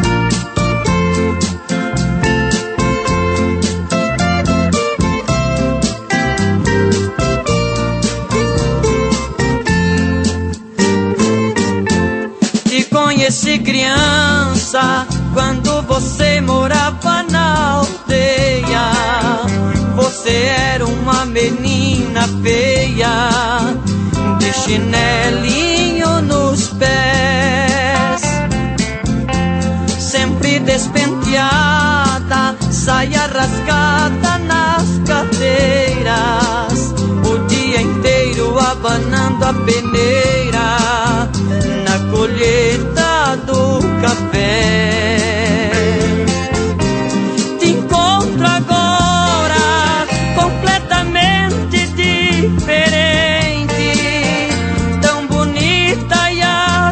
chinelinho nos pés, sempre despenteada, saia rasgada nas cadeiras, o dia inteiro abanando a peneira na colheita do café. Te encontro agora completamente diferente, tão bonita e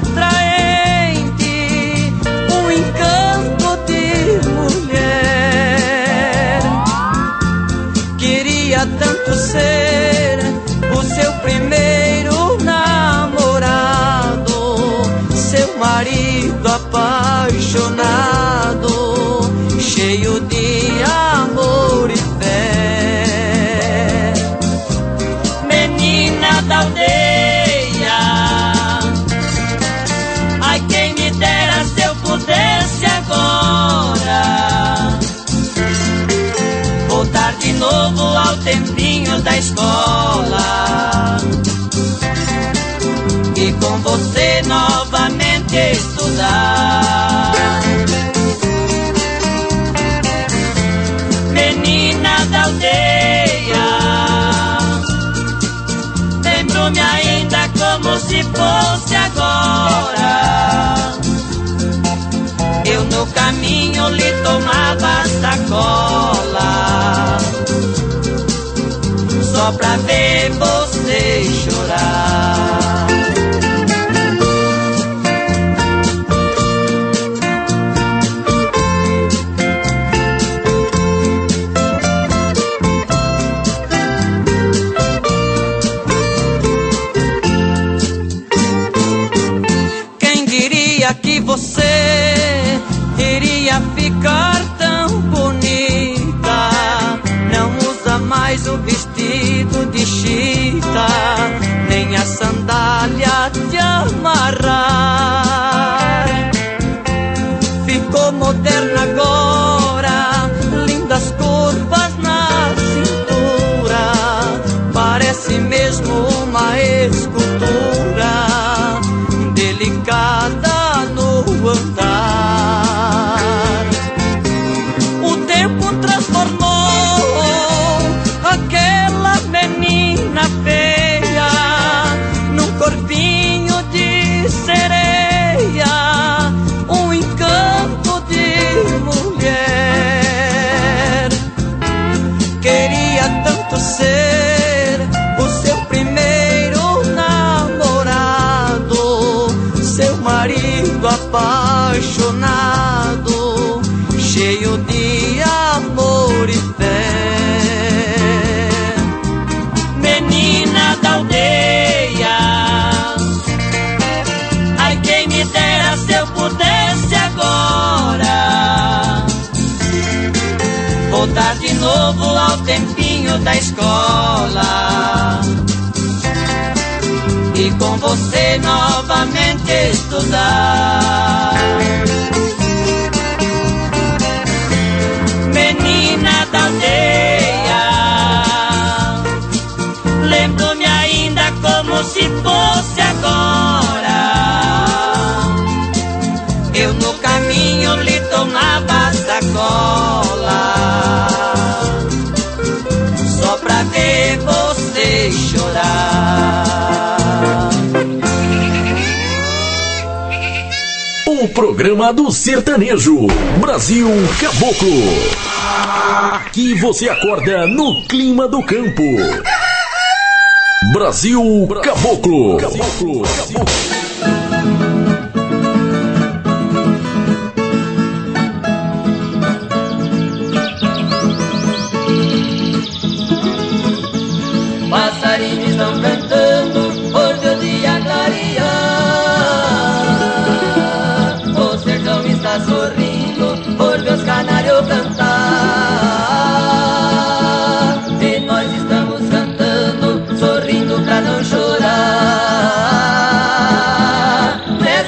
atraente, um encanto de mulher. Queria tanto ser o seu primeiro namorado, seu marido apaixonado, cheio de amor e fé. Menina da aldeia, ai quem me dera se eu pudesse agora voltar de novo ao tempinho da escola e com você novamente estudar. Menina da aldeia, lembro-me ainda como se fosse agora. Eu no caminho lhe tomava sacola só pra ver você chorar. Quem diria que você iria ficar tão bonita? Não usa mais o vestido de chita, nem a sandália de amarrar. Ficou moderna agora, lindas curvas na cintura, parece mesmo uma escultura delicada no andar. O tempo transformou aquela menina feia num corpinho de sereia, um encanto de mulher. Queria tanto ser o seu primeiro namorado, seu marido apaixonado, cheio de amor e fé. Menina da aldeia, ai quem me dera se eu pudesse agora voltar de novo ao tempinho da escola e com você novamente estudar. Menina da aldeia, lembro-me ainda como se fosse agora. Eu no caminho lhe tomava sacola só pra ver você chorar. O programa do sertanejo Brasil Caboclo. Aqui você acorda no clima do campo. Brasil Caboclo. Caboclo. Passarinhos estão cantando hoje o dia clarear. O sertão está sorrindo por ver os canários cantar. E nós estamos cantando, sorrindo pra não chorar.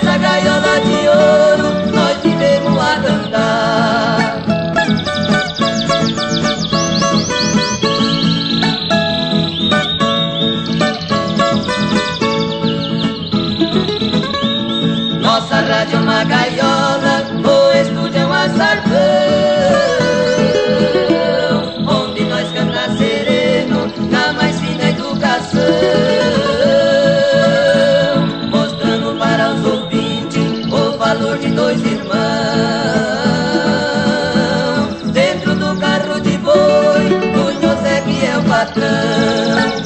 patrão.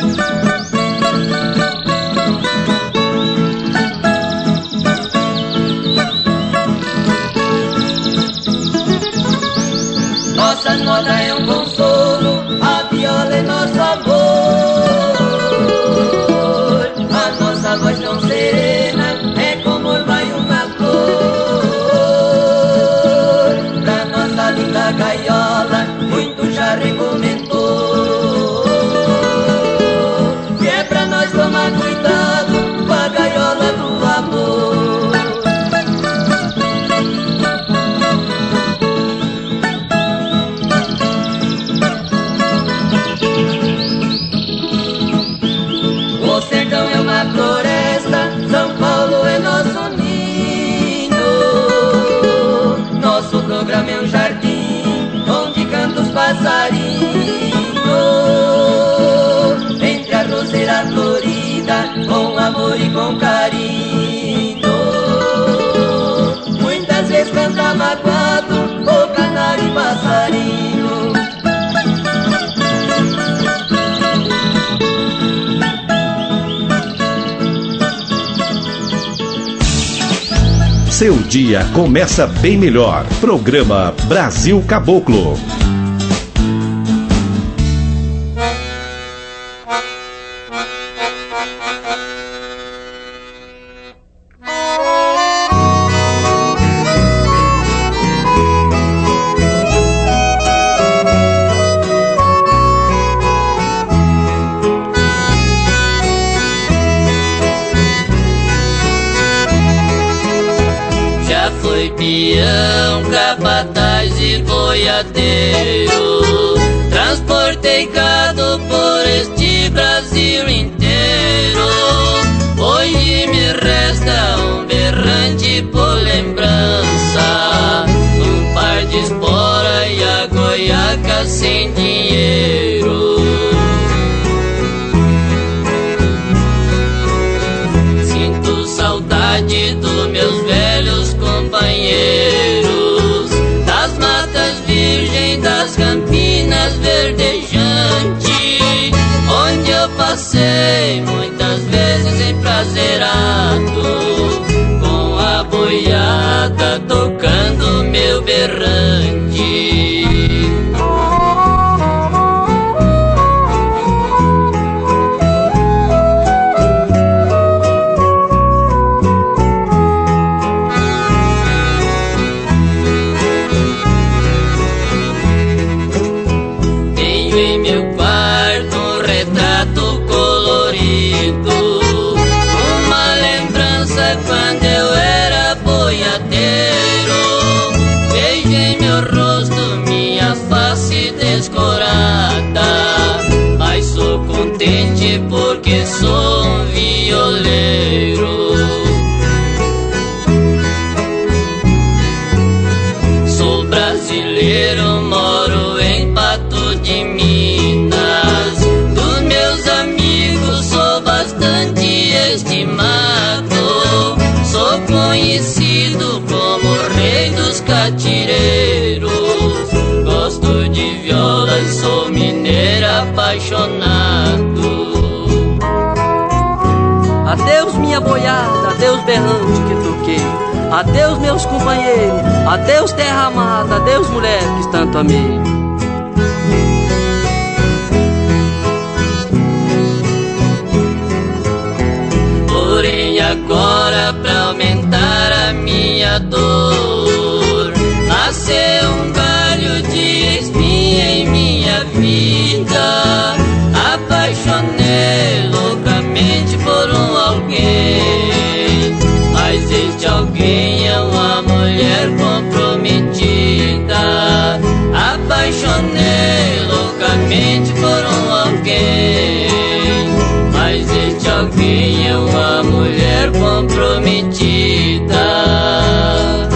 Nossa moda é um consolo, a viola é nosso amor. A nossa voz tão serena é como vai uma flor. Pra nossa linda gaiola, muito já recomendou. Que é pra nós tomar cuidado com a gaiola do amor. O sertão é uma floresta, São Paulo é nosso ninho. Nosso programa é um jardim, onde cantam os passarinhos. Entre a roseira florida, com amor e com carinho. Muitas vezes canta magoado, o canário e passarinho. Seu dia começa bem melhor. Programa Brasil Caboclo. Peão, capataz e boiadeiro, transportei gado por este Brasil inteiro. Hoje me resta um berrante por lembrança, um par de espora e a goiaca sem dinheiro. Sinto saudade dos meus velhos companheiros, das matas virgens, das campinas verdejantes, onde eu passei muitas vezes emprazerado, com a boiada tocando meu berrante. Quando eu era boiadeiro, beijei meu rosto, minha face descorada, mas sou contente porque sou um violeiro. Sou brasileiro, moro em Pato de Minas, dos meus amigos sou bastante estimado. Sou conhecido como o rei dos catireiros. Gosto de viola, sou mineiro apaixonado. Adeus minha boiada, adeus berrante que toquei. Adeus meus companheiros, adeus terra amada, adeus mulher que tanto amei. Porém agora, pra aumentar a minha dor, nasceu um galho de espinha em minha vida. Apaixonei loucamente por um alguém, mas este alguém é uma mulher comprometida. Apaixonei loucamente por um alguém, mas este alguém é uma mulher comprometida.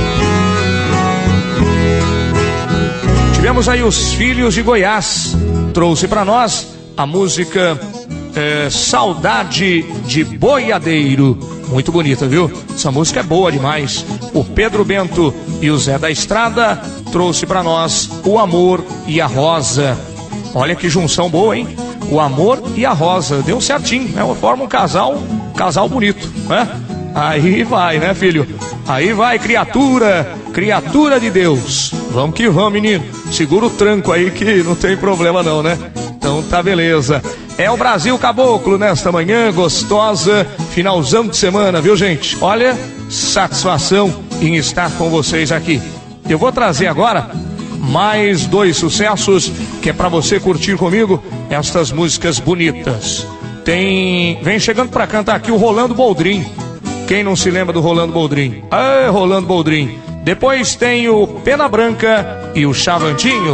Tivemos aí os Filhos de Goiás, trouxe pra nós a música é, Saudade de Boiadeiro. Muito bonita, viu? Essa música é boa demais. O Pedro Bento e o Zé da Estrada trouxe pra nós O Amor e a Rosa. Olha que junção boa, hein? O amor e a rosa, deu certinho, né? Forma um casal, um casal bonito, né? Aí vai, né, filho? Aí vai, criatura, criatura de Deus. Vamos que vamos, menino. Segura o tranco aí que não tem problema não, né? Então tá beleza. É o Brasil Caboclo nesta manhã gostosa, finalzão de semana, viu, gente? Olha, satisfação em estar com vocês aqui. Eu vou trazer agora mais dois sucessos que é pra você curtir comigo estas músicas bonitas. Tem... Vem chegando pra cantar aqui o Rolando Boldrin. Quem não se lembra do Rolando Boldrin? Ah, Rolando Boldrin. Depois tem o Pena Branca e o Chavantinho.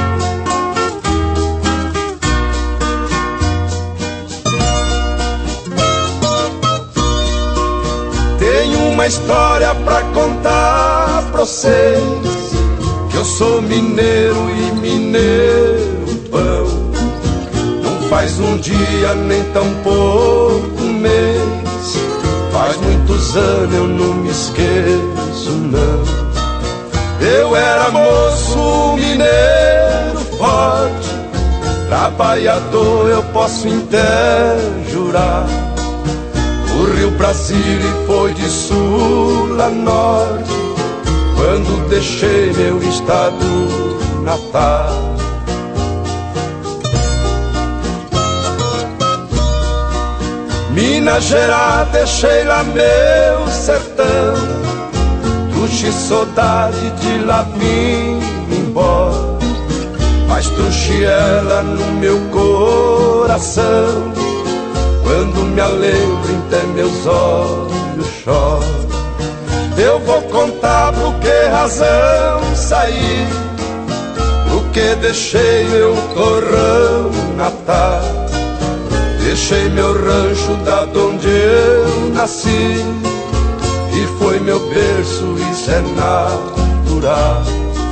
Tenho uma história pra contar pra vocês, que eu sou mineiro e mineiro pão. Não faz um dia nem tão pouco um mês, faz muitos anos eu não me esqueço não. Eu era moço mineiro forte, trabalhador eu posso até jurar. O Rio Brasília foi de sul a norte, quando deixei meu estado natal. Minas Gerais, deixei lá meu sertão, trouxe saudade de lá vim embora, mas trouxe ela no meu coração. Quando me lembro, até meus olhos choram. Eu vou contar por que razão saí, porque deixei meu torrão natal, deixei meu rancho da onde eu nasci, e foi meu berço, isso é natural.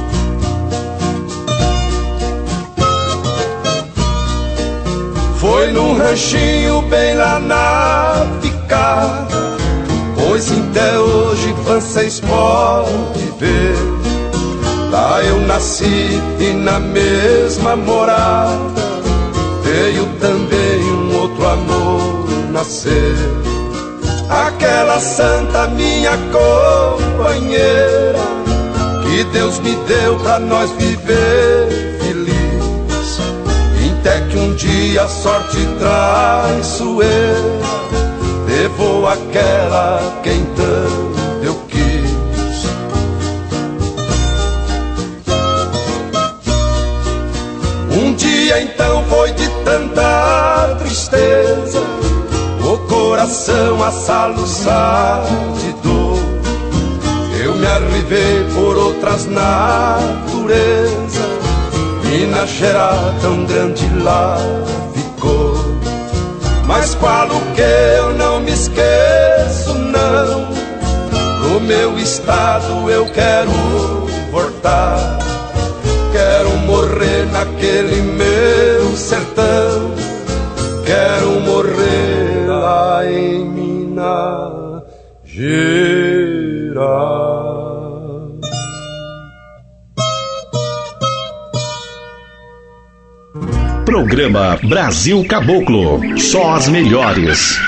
Foi num ranchinho bem lá na picada, pois até hoje vocês podem ver. Lá eu nasci e na mesma morada veio também um outro amor nascer. Aquela santa minha companheira, que Deus me deu pra nós viver feliz, até que um dia a sorte traiçoeira levou aquela quem tanto eu quis. Um dia então foi de tanta tristeza, o coração a soluçar de dor. Eu me arrivei por outras naturezas, Minas Gerais tão grande lá ficou. Mas falo que eu não me esqueço não, no meu estado eu quero voltar. Quero morrer naquele meu sertão, quero morrer lá em Minas Gerais. Programa Brasil Caboclo, só as melhores.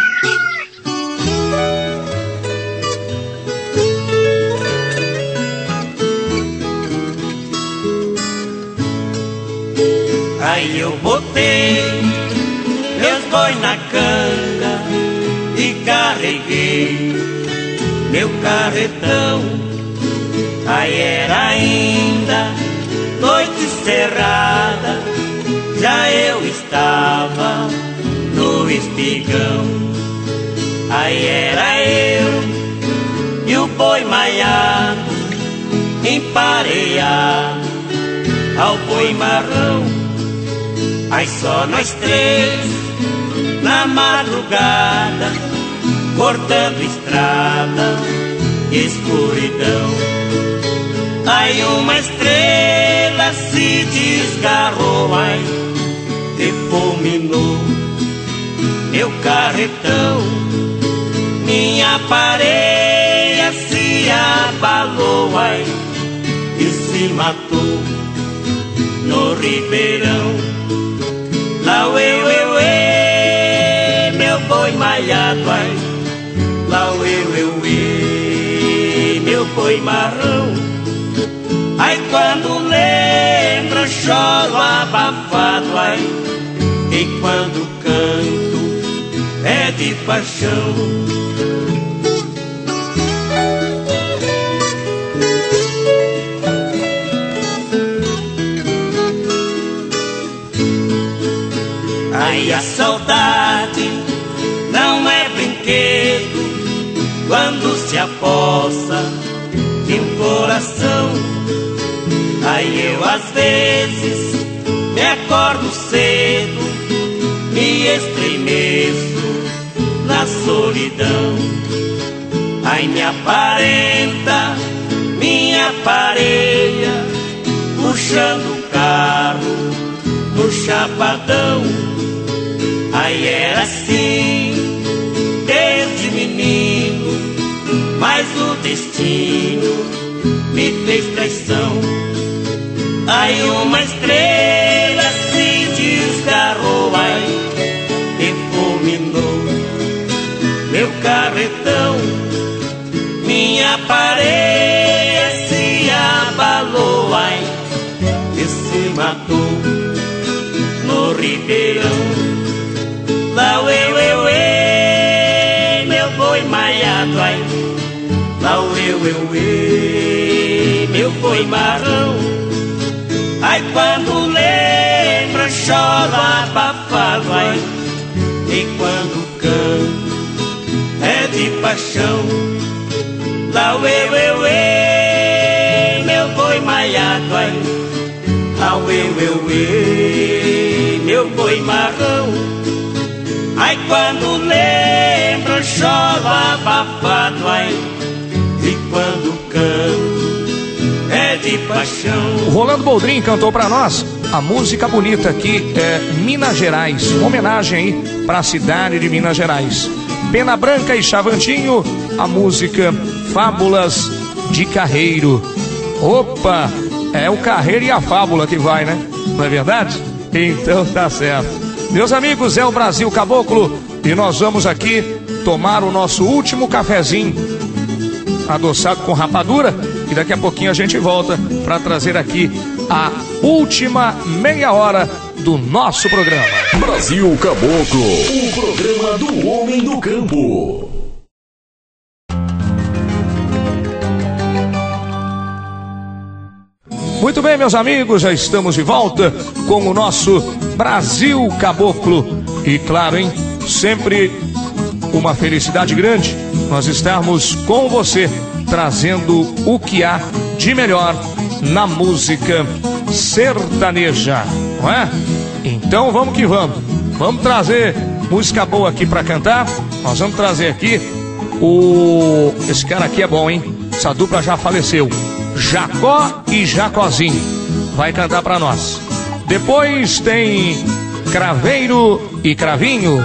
Aí eu botei meus boi na canga e carreguei meu carretão. Aí era ainda noite cerrada, já eu estava no espigão. Aí era eu e o boi maiado, empareado ao boi marrão. Aí só nós três na madrugada, cortando estrada, escuridão. Aí uma estrela se desgarrou, ai, e fulminou meu carretão. Minha pareia se abalou, ai, e se matou no ribeirão. Lá eu, eu, eu, meu boi malhado, ai. Lá eu, eu, eu, meu boi marrão. Ai, quando lembro, choro abafado, ai. E quando canto, é de paixão. Ai, a saudade não é brinquedo quando se aposta de um coração. Ai, eu às vezes me acordo cedo, me estremeço na solidão. Ai, me aparenta minha parelha, puxando o carro no chapadão. Ai, era assim desde menino, mas o destino me fez traição. Ai, uma estrela se desgarrou, ai, e fulminou meu carretão. Minha parelha se abalou, ai, e se matou no ribeirão. Lá eu, eu, eu, meu boi malhado, ai. Lá eu, eu, eu, meu boi marrão. Ai, quando lembra, choro abafado, ai. E quando canto, é de paixão. Lá eu, eu, eu, meu boi malhado, ai. Lá eu, eu, eu, meu boi marrão. Ai, quando lembro, choro abafado, ai. E quando canto, é de paixão. O Rolando Boldrin cantou pra nós a música bonita aqui, é Minas Gerais. Uma homenagem aí pra cidade de Minas Gerais. Pena Branca e Chavantinho, a música Fábulas de Carreiro. Opa, é o Carreiro e a Fábula que vai, né? Não é verdade? Então tá certo. Meus amigos, é o Brasil Caboclo e nós vamos aqui tomar o nosso último cafezinho adoçado com rapadura e daqui a pouquinho a gente volta para trazer aqui a última meia hora do nosso programa. Brasil Caboclo, o programa do homem do campo. Muito bem, meus amigos, já estamos de volta com o nosso Brasil Caboclo. E claro, hein, sempre uma felicidade grande nós estarmos com você, trazendo o que há de melhor na música sertaneja, não é? Então vamos que vamos. Vamos trazer música boa aqui para cantar. Nós vamos trazer aqui o... Esse cara aqui é bom, hein? Essa dupla já faleceu. Jacó e Jacozinho vai cantar pra nós. Depois tem Craveiro e Cravinho.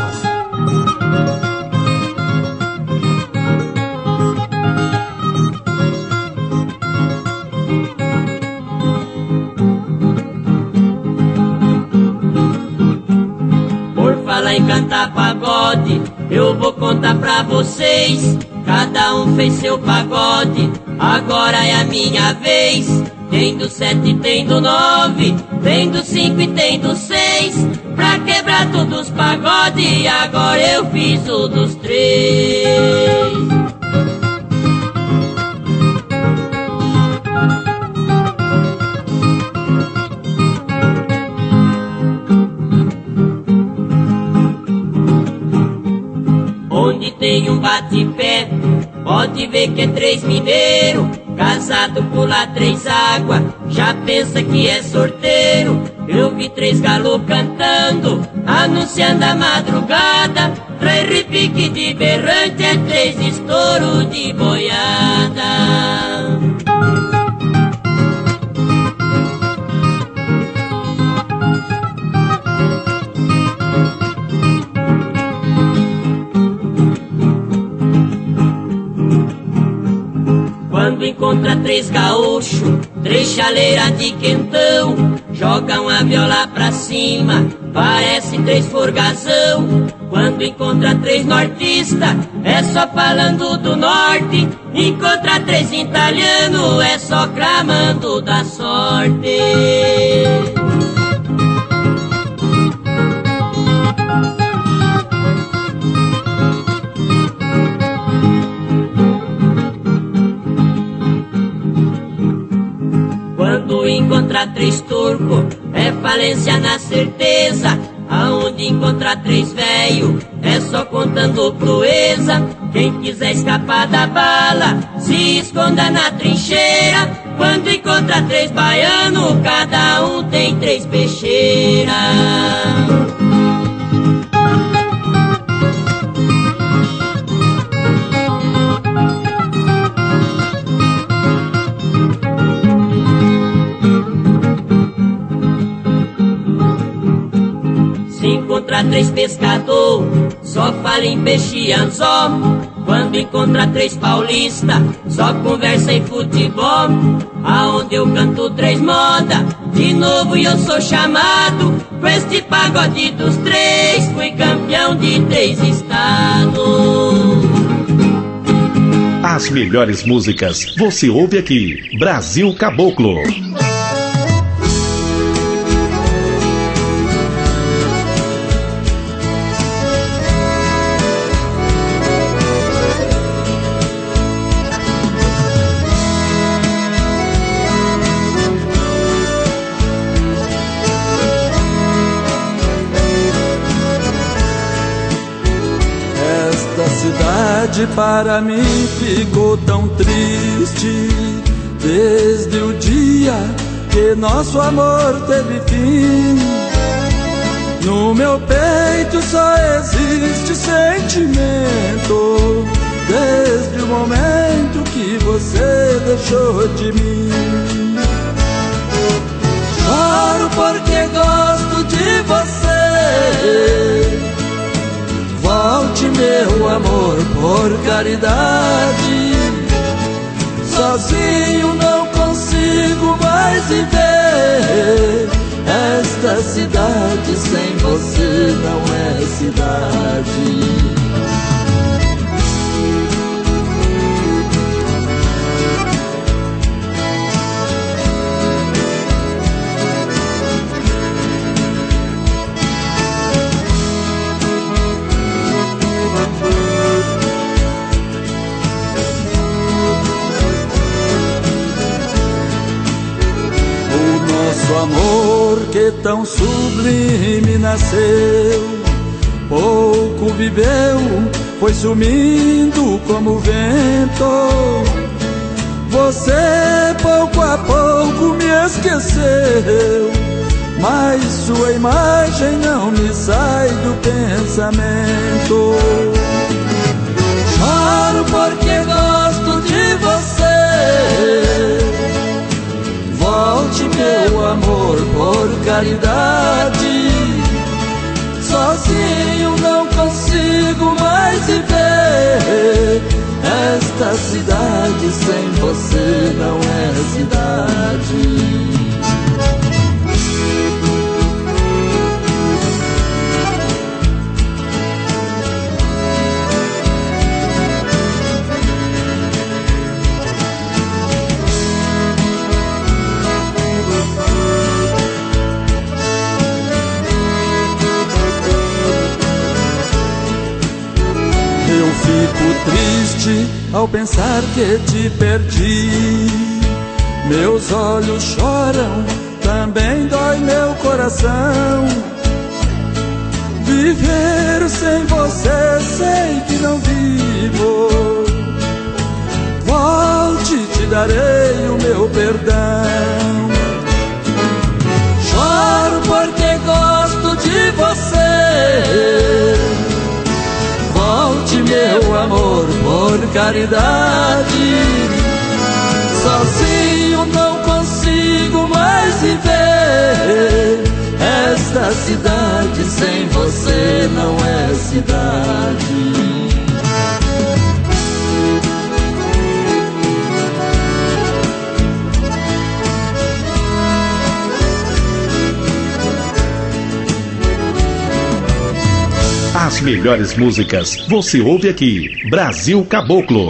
Por falar em cantar pagode, eu vou contar pra vocês. Cada um fez seu pagode, agora é a minha vez. Tem do sete, tem do nove, tem do cinco e tem do seis. Pra quebrar todos os pagodes, agora eu fiz o dos três. Onde tem um bate-pé, pode ver que é três mineiro, casado pula três águas, já pensa que é sorteiro. Eu vi três galos cantando, anunciando a madrugada. Três repique de berrante, é três estouro de boiada. Quando encontra três gaúchos, três chaleiras de quentão, jogam a viola pra cima, parece três forgazão. Quando encontra três nortistas, é só falando do norte. Encontra três italianos, é só clamando da sorte. Quando encontra três turcos, é falência na certeza. Aonde encontrar três velho, é só contando proeza. Quem quiser escapar da bala, se esconda na trincheira. Quando encontra três baianos, cada um tem três peixeiras. Encontra três pescador, só fala em peixe e anzol. Quando encontra três paulista, só conversa em futebol. Aonde eu canto três moda, de novo eu sou chamado. Com este pagode dos três, fui campeão de três estados. As melhores músicas você ouve aqui, Brasil Caboclo. Para mim ficou tão triste desde o dia que nosso amor teve fim. No meu peito só existe sentimento desde o momento que você deixou de mim. Choro porque gosto de você. Volte, meu amor, por caridade. Sozinho não consigo mais viver. Esta cidade sem você não é cidade. O amor que tão sublime nasceu, pouco viveu, foi sumindo como o vento. Você pouco a pouco me esqueceu, mas sua imagem não me sai do pensamento. Choro porque gosto de você. Volte, meu amor, por caridade. Sozinho não consigo mais viver. Esta cidade sem você não é cidade. Fico triste ao pensar que te perdi. Meus olhos choram, também dói meu coração. Viver sem você sei que não vivo. Volte, te darei o meu perdão. Choro porque gosto de você. Volte, meu amor, por caridade. Sozinho não consigo mais viver. Esta cidade sem você não é cidade. As melhores músicas você ouve aqui. Brasil Caboclo.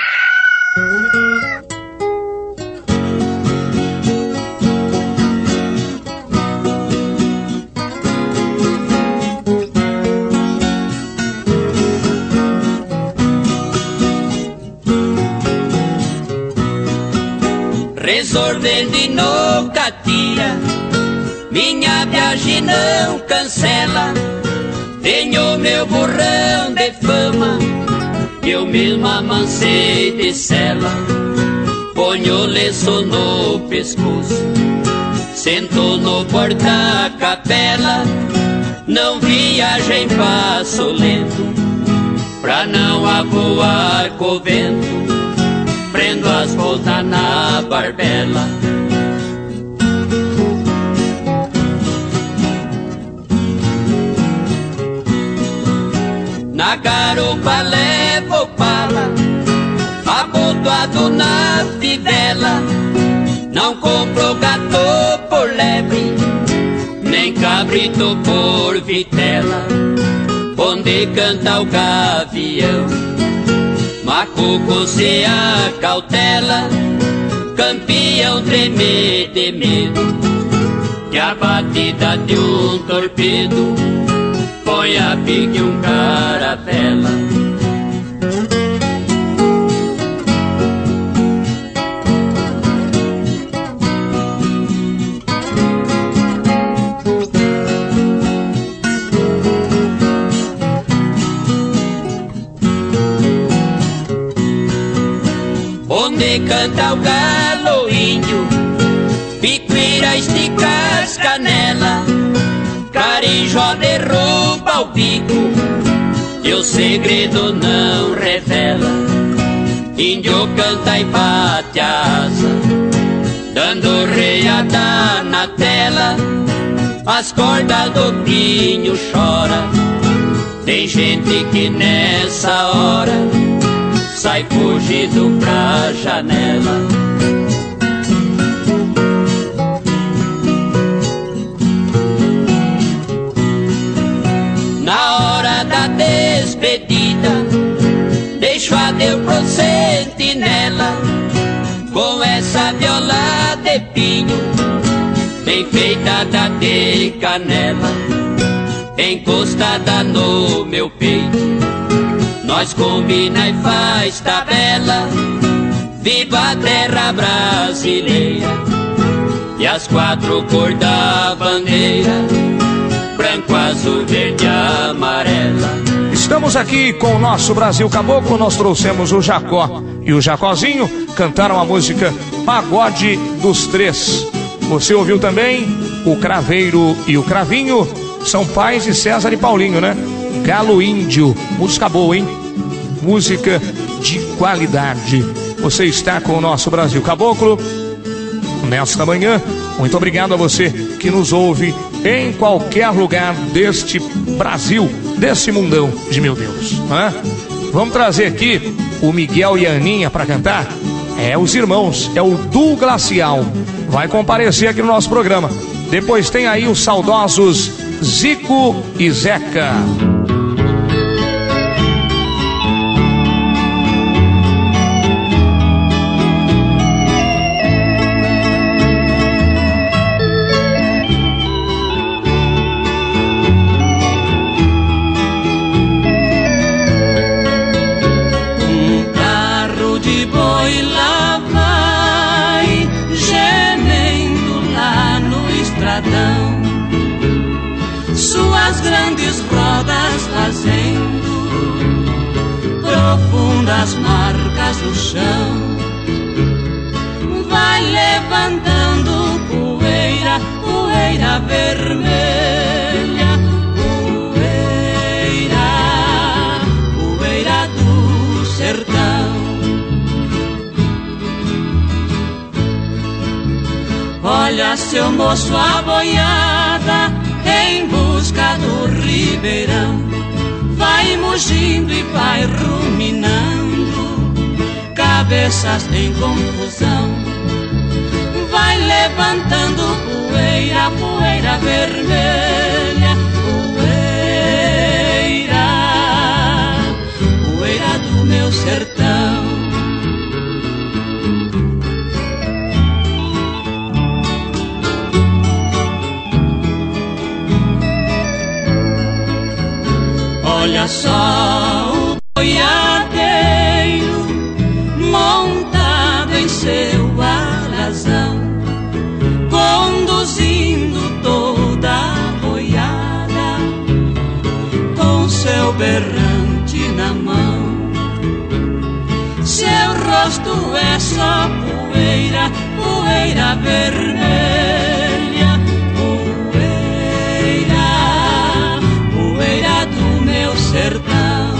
Resolvendo e no catia, minha viagem não cancela. Tenho meu burrão de fama, eu mesmo amancei de cela. Ponho o lenço no pescoço, sento no porta-capela. Não viaja em passo lento, pra não avoar com o vento. Prendo as voltas na barbela. Na garupa levo pala, abotoado na fivela. Não compro gato por lebre, nem cabrito por vitela. Onde canta o gavião, macuco se acautela. Campeão treme de medo, que a batida de um torpedo põe a pique um caravela. Onde canta o galo índio, picuíra estica as canela. Carijó derruba o bico, e o segredo não revela. Índio canta e bate a asa, dando reiada na tela. As cordas do pinho chora, tem gente que nessa hora sai fugido pra janela. Na hora da despedida, deixo adeus pro sentinela, com essa viola de pinho, bem feita da de canela, encostada no meu peito. Nós combina e faz tabela, viva a terra brasileira, e as quatro cores da bandeira, branco, azul, verde, amarela. Estamos aqui com o nosso Brasil Caboclo. Nós trouxemos o Jacó e o Jacozinho, cantaram a música Pagode dos Três. Você ouviu também o Craveiro e o Cravinho, são pais de César e Paulinho, né? Galo Índio, música boa, hein? Música de qualidade. Você está com o nosso Brasil Caboclo nesta manhã. Muito obrigado a você que nos ouve em qualquer lugar deste Brasil, desse mundão de meu Deus, né? Vamos trazer aqui o Miguel e a Aninha para cantar. É, os irmãos, é o Du Glacial. Vai comparecer aqui no nosso programa. Depois tem aí os saudosos Zico e Zeca. Suas grandes rodas fazendo profundas marcas no chão, vai levantando poeira, poeira vermelha, poeira, poeira do sertão. Olha, seu moço, a boiada em busca do ribeirão, vai mugindo e vai ruminando, cabeças em confusão, vai levantando poeira, poeira vermelha, poeira, Olha só o boiadeiro montado em seu alazão, conduzindo toda a boiada com seu berrante na mão. Seu rosto é só poeira, poeira vermelha, poeira, poeira do meu sertão.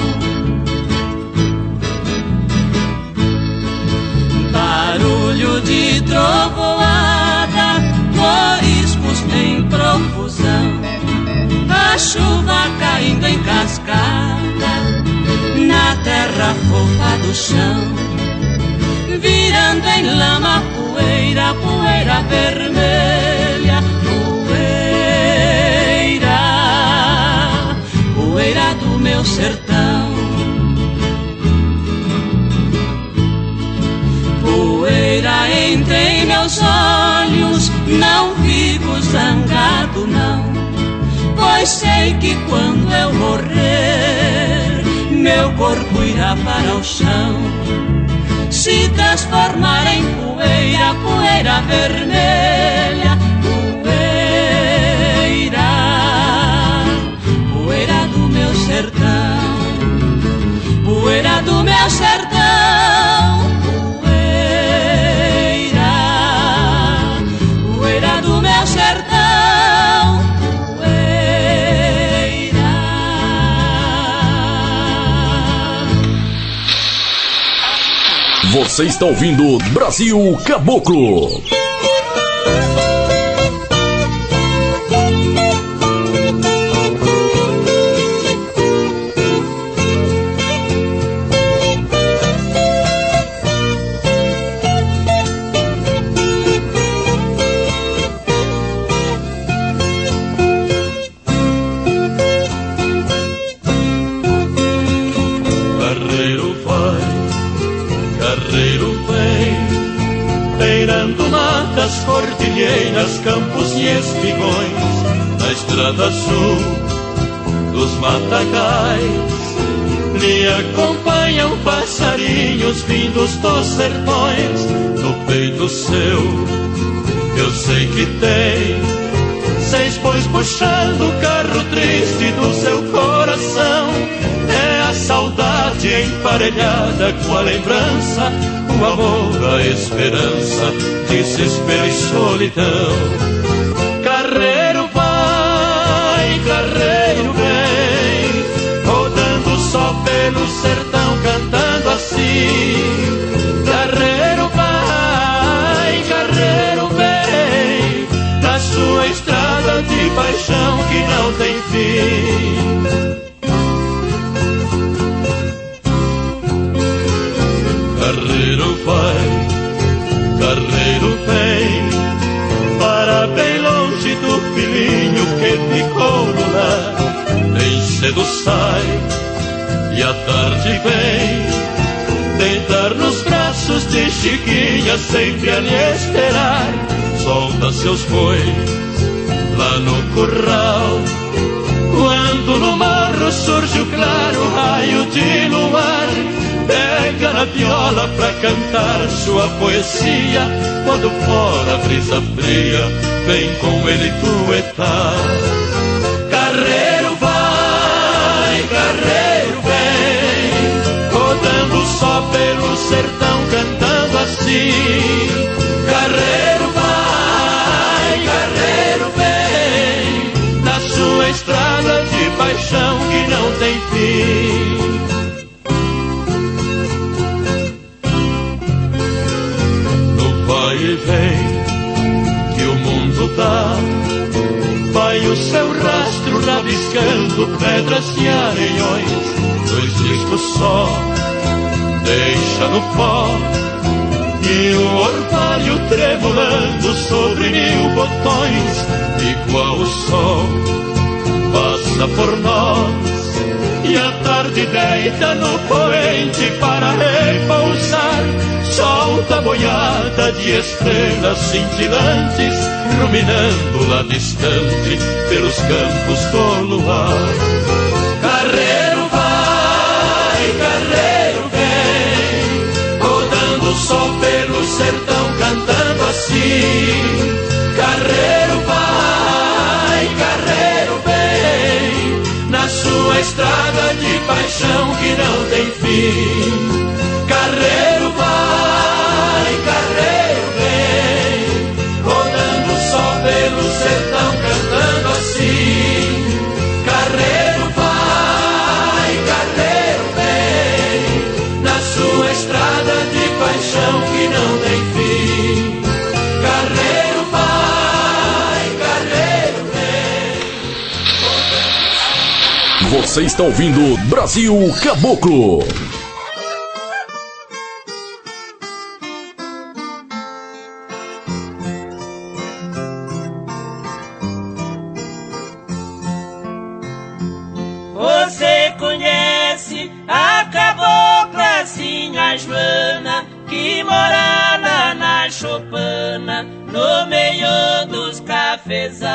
Barulho de trovoada, corismos em profusão, a chuva caindo em cascada na terra fofa do chão, virando em lama poeira, poeira vermelha, poeira, poeira do meu sertão. Poeira entre em meus olhos, não fico zangado não, pois sei que quando eu morrer, meu corpo irá para o chão, se transformar em poeira, poeira vermelha, poeira, poeira do meu sertão, poeira do meu sertão, poeira, poeira do meu sertão. Você está ouvindo Brasil Caboclo. Cordilheiras, campos e espigões, na estrada azul dos matagais, lhe acompanham passarinhos vindos dos sertões. No peito seu, eu sei que tem seis bois puxando o carro triste do seu coração. É a saudade emparelhada com a lembrança, o amor, a esperança, desespero e solidão. Carreiro vai, carreiro vem, rodando só pelo sertão, cantando assim. Carreiro vai, carreiro vem, na sua estrada de paixão que não tem fim. Carreiro vai, carreiro vem, para bem longe do filhinho que ficou no lar. Bem cedo sai e à tarde vem, deitar nos braços de Chiquinha, sempre a lhe esperar. Solta seus bois lá no curral, quando no morro surge o claro raio de luar. Pega na viola pra cantar sua poesia, quando fora a brisa fria, vem com ele tuetar. Carreiro vai, carreiro vem, rodando só pelo sertão, cantando assim. Carreiro vai, carreiro vem, na sua estrada de paixão que não tem fim. Vai e vem que o mundo dá, vai o seu rastro rabiscando pedras e areiões. Dois discos só deixa no pó, e o orvalho tremulando sobre mil botões. Igual o sol passa por nós, e a tarde deita no poente para repousar. Solta a boiada de estrelas cintilantes, ruminando lá distante pelos campos do luar. Carreiro vai, sertão cantando assim: carreiro vai, carreiro vem, na sua estrada de paixão que não tem fim. Carreiro vai, carreiro vem, rodando só pelo sertão cantando assim: carreiro vai, carreiro vem, na sua estrada de paixão que não tem fim. Carreiro vai, carreiro vem. Você está ouvindo Brasil Caboclo. Você conhece a caboclazinha Joana, que mora lá na Chopana, no meio dos cafezais.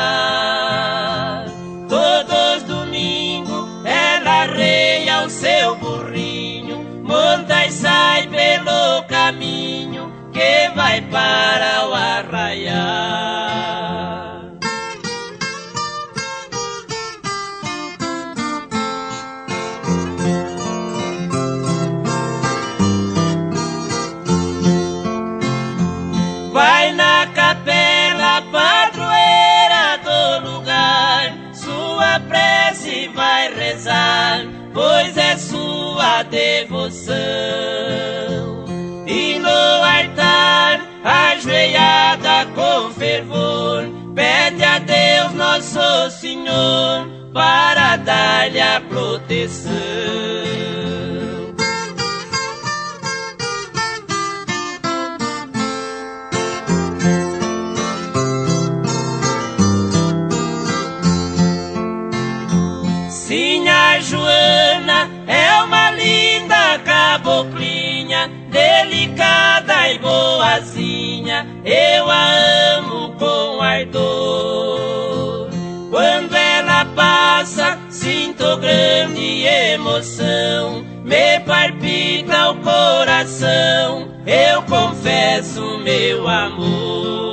Todos domingos ela arreia o seu burrinho, monta e sai pelo caminho que vai para o arraial. Vai na capela padroeira do lugar, sua prece vai rezar, pois é sua devoção. E no altar, ajoelhada com fervor, pede a Deus Nosso Senhor para dar-lhe a proteção. Sinha Joana é uma linda caboclinha, delicada e boazinha, eu a amo com ardor. Quando ela passa, sinto grande emoção, me palpita o coração, eu confesso meu amor.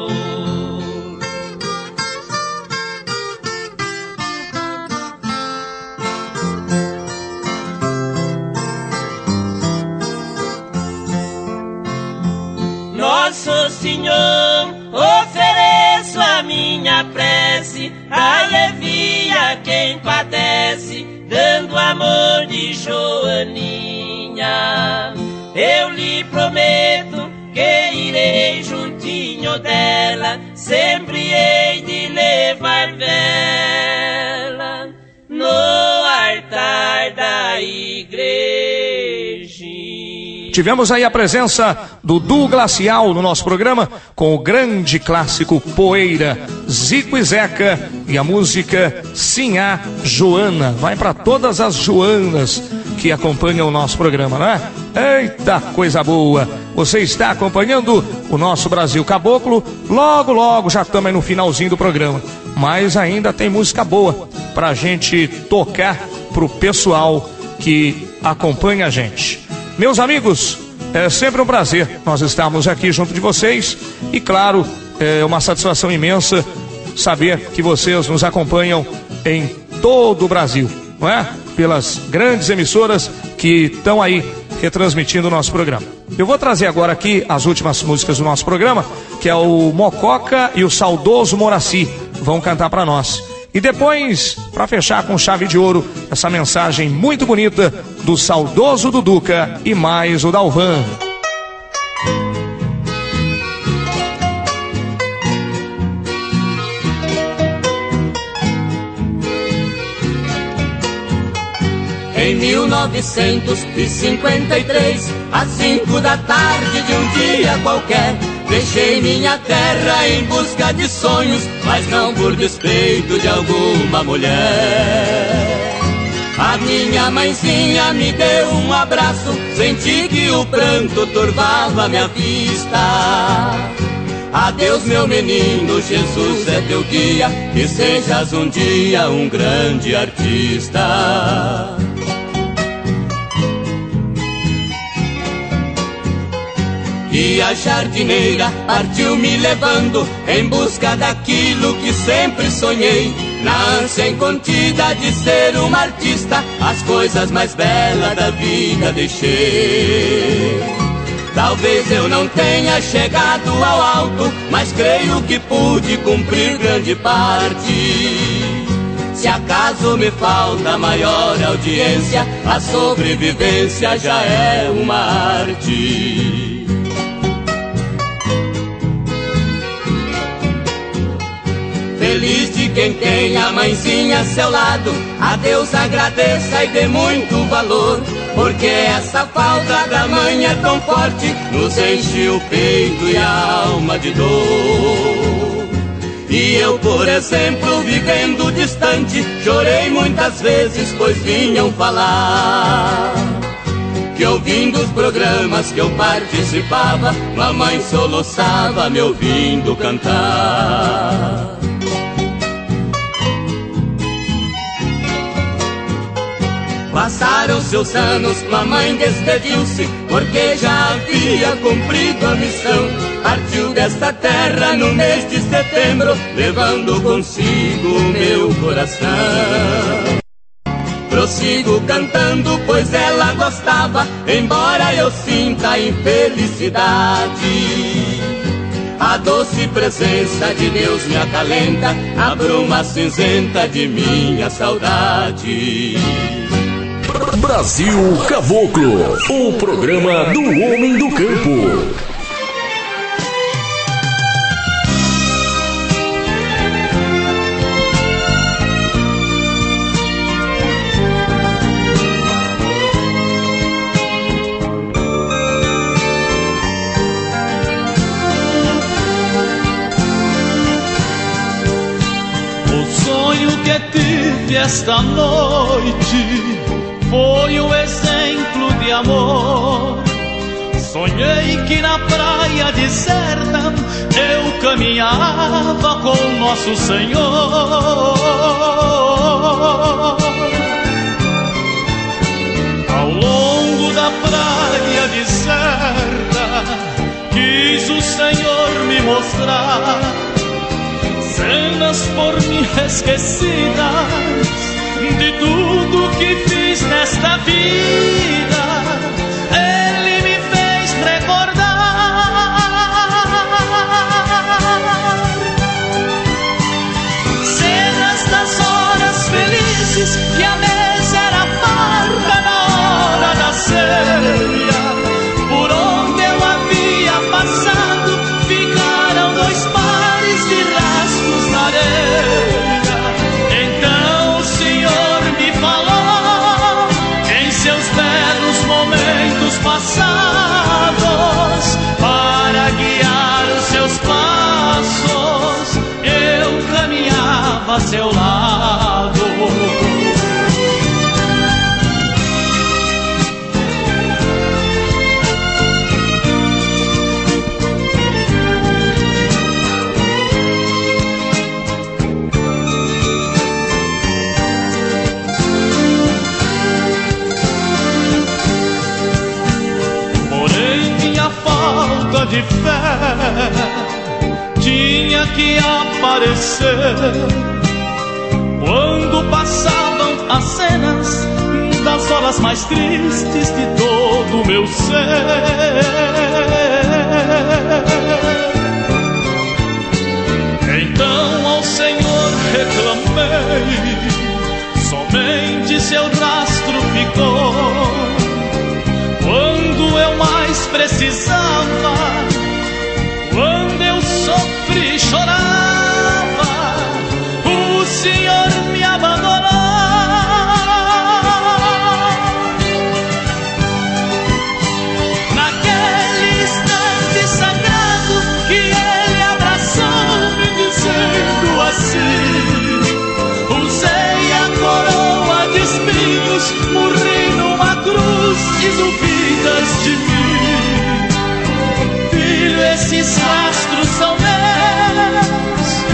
Nosso Senhor, ofereço a minha prece, alivia quem padece, dando amor de Joaninha. Eu lhe prometo que irei juntinho dela, sempre hei de levar vela no altar da igreja. Tivemos aí a presença do duo Glacial no nosso programa, com o grande clássico Poeira, Zico e Zeca, e a música Sinhá Joana. Vai para todas as Joanas que acompanham o nosso programa, não é? Eita, coisa boa! Você está acompanhando o nosso Brasil Caboclo. Logo, logo, já estamos aí no finalzinho do programa, mas ainda tem música boa pra gente tocar pro pessoal que acompanha a gente. Meus amigos, é sempre um prazer nós estarmos aqui junto de vocês e, claro, é uma satisfação imensa saber que vocês nos acompanham em todo o Brasil, não é? Pelas grandes emissoras que estão aí retransmitindo o nosso programa. Eu vou trazer agora aqui as últimas músicas do nosso programa, que é o Mococa e o Saudoso Moraci vão cantar para nós. E depois, para fechar com chave de ouro, essa mensagem muito bonita do saudoso Duduca e mais o Dalvan. Em mil novecentos e cinquenta e três, às cinco da tarde de um dia qualquer, deixei minha terra em busca de sonhos, mas não por despeito de alguma mulher. A minha mãezinha me deu um abraço, senti que o pranto turvava minha vista. Adeus, meu menino, Jesus é teu guia, que sejas um dia um grande artista. E a jardineira partiu me levando em busca daquilo que sempre sonhei. Na ânsia incontida de ser uma artista, as coisas mais belas da vida deixei. Talvez eu não tenha chegado ao alto, mas creio que pude cumprir grande parte. Se acaso me falta maior audiência, a sobrevivência já é uma arte. Feliz de quem tem a mãezinha a seu lado, a Deus agradeça e dê muito valor, porque essa falta da mãe é tão forte, nos enche o peito e a alma de dor. E eu, por exemplo, vivendo distante, chorei muitas vezes, pois vinham falar que ouvindo os programas que eu participava, mamãe soluçava me ouvindo cantar. Passaram seus anos, mamãe despediu-se, porque já havia cumprido a missão. Partiu desta terra no mês de setembro, levando consigo o meu coração. Prossigo cantando, pois ela gostava, embora eu sinta a infelicidade. A doce presença de Deus me acalenta, a bruma cinzenta de minha saudade. Brasil Caboclo, o programa do homem do campo. O sonho que tive esta noite foi um exemplo de amor. Sonhei que na praia deserta eu caminhava com nosso Senhor. Ao longo da praia deserta quis o Senhor me mostrar cenas por mim esquecidas de tudo que fiz nesta vida. Ele me fez recordar cenas das horas felizes que a mesa era farta na hora da ceia. Por onde eu havia passado ficaram dois pares de rastros na areia. Passados, para guiar os seus passos, eu caminhava a seu lado. De fé tinha que aparecer quando passavam as cenas das horas mais tristes de todo o meu ser. Então ao Senhor reclamei, somente seu rastro ficou. Quando eu mais precisava, quando eu sofri e chorava, o Senhor me abandonou. Naquele instante sagrado que Ele abraçou-me dizendo assim: usei a coroa de espinhos, morri numa cruz e duvidas de mim. Filho, esses rastros são meus,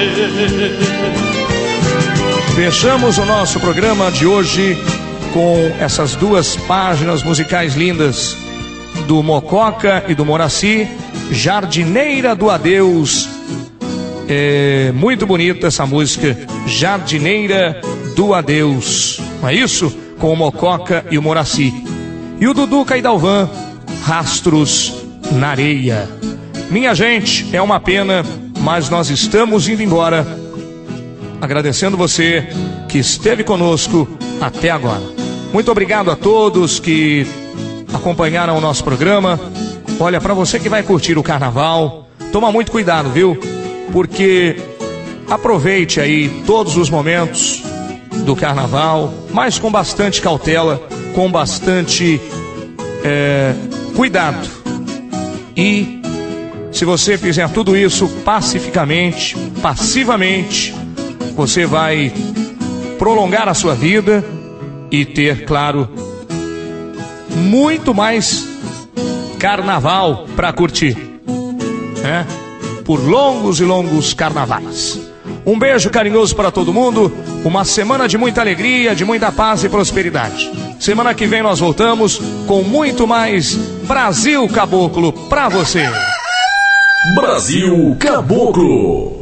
você. Fechamos o nosso programa de hoje com essas duas páginas musicais lindas do Mococa e do Moraci, Jardineira do Adeus. É muito bonita essa música, Jardineira do Adeus, não é isso? Com o Mococa e o Moraci. E o Dudu Caidalvan, Rastros na Areia. Minha gente, é uma pena, mas nós estamos indo embora. Agradecendo você que esteve conosco até agora. Muito obrigado a todos que acompanharam o nosso programa. Olha, para você que vai curtir o carnaval, toma muito cuidado, viu? Porque aproveite aí todos os momentos do carnaval, mas com bastante cautela, com bastante é, cuidado. E se você fizer tudo isso pacificamente, passivamente, você vai prolongar a sua vida e ter, claro, muito mais carnaval para curtir, né? Por longos e longos carnavais. Um beijo carinhoso para todo mundo, uma semana de muita alegria, de muita paz e prosperidade. Semana que vem nós voltamos com muito mais Brasil Caboclo para você. Brasil Caboclo.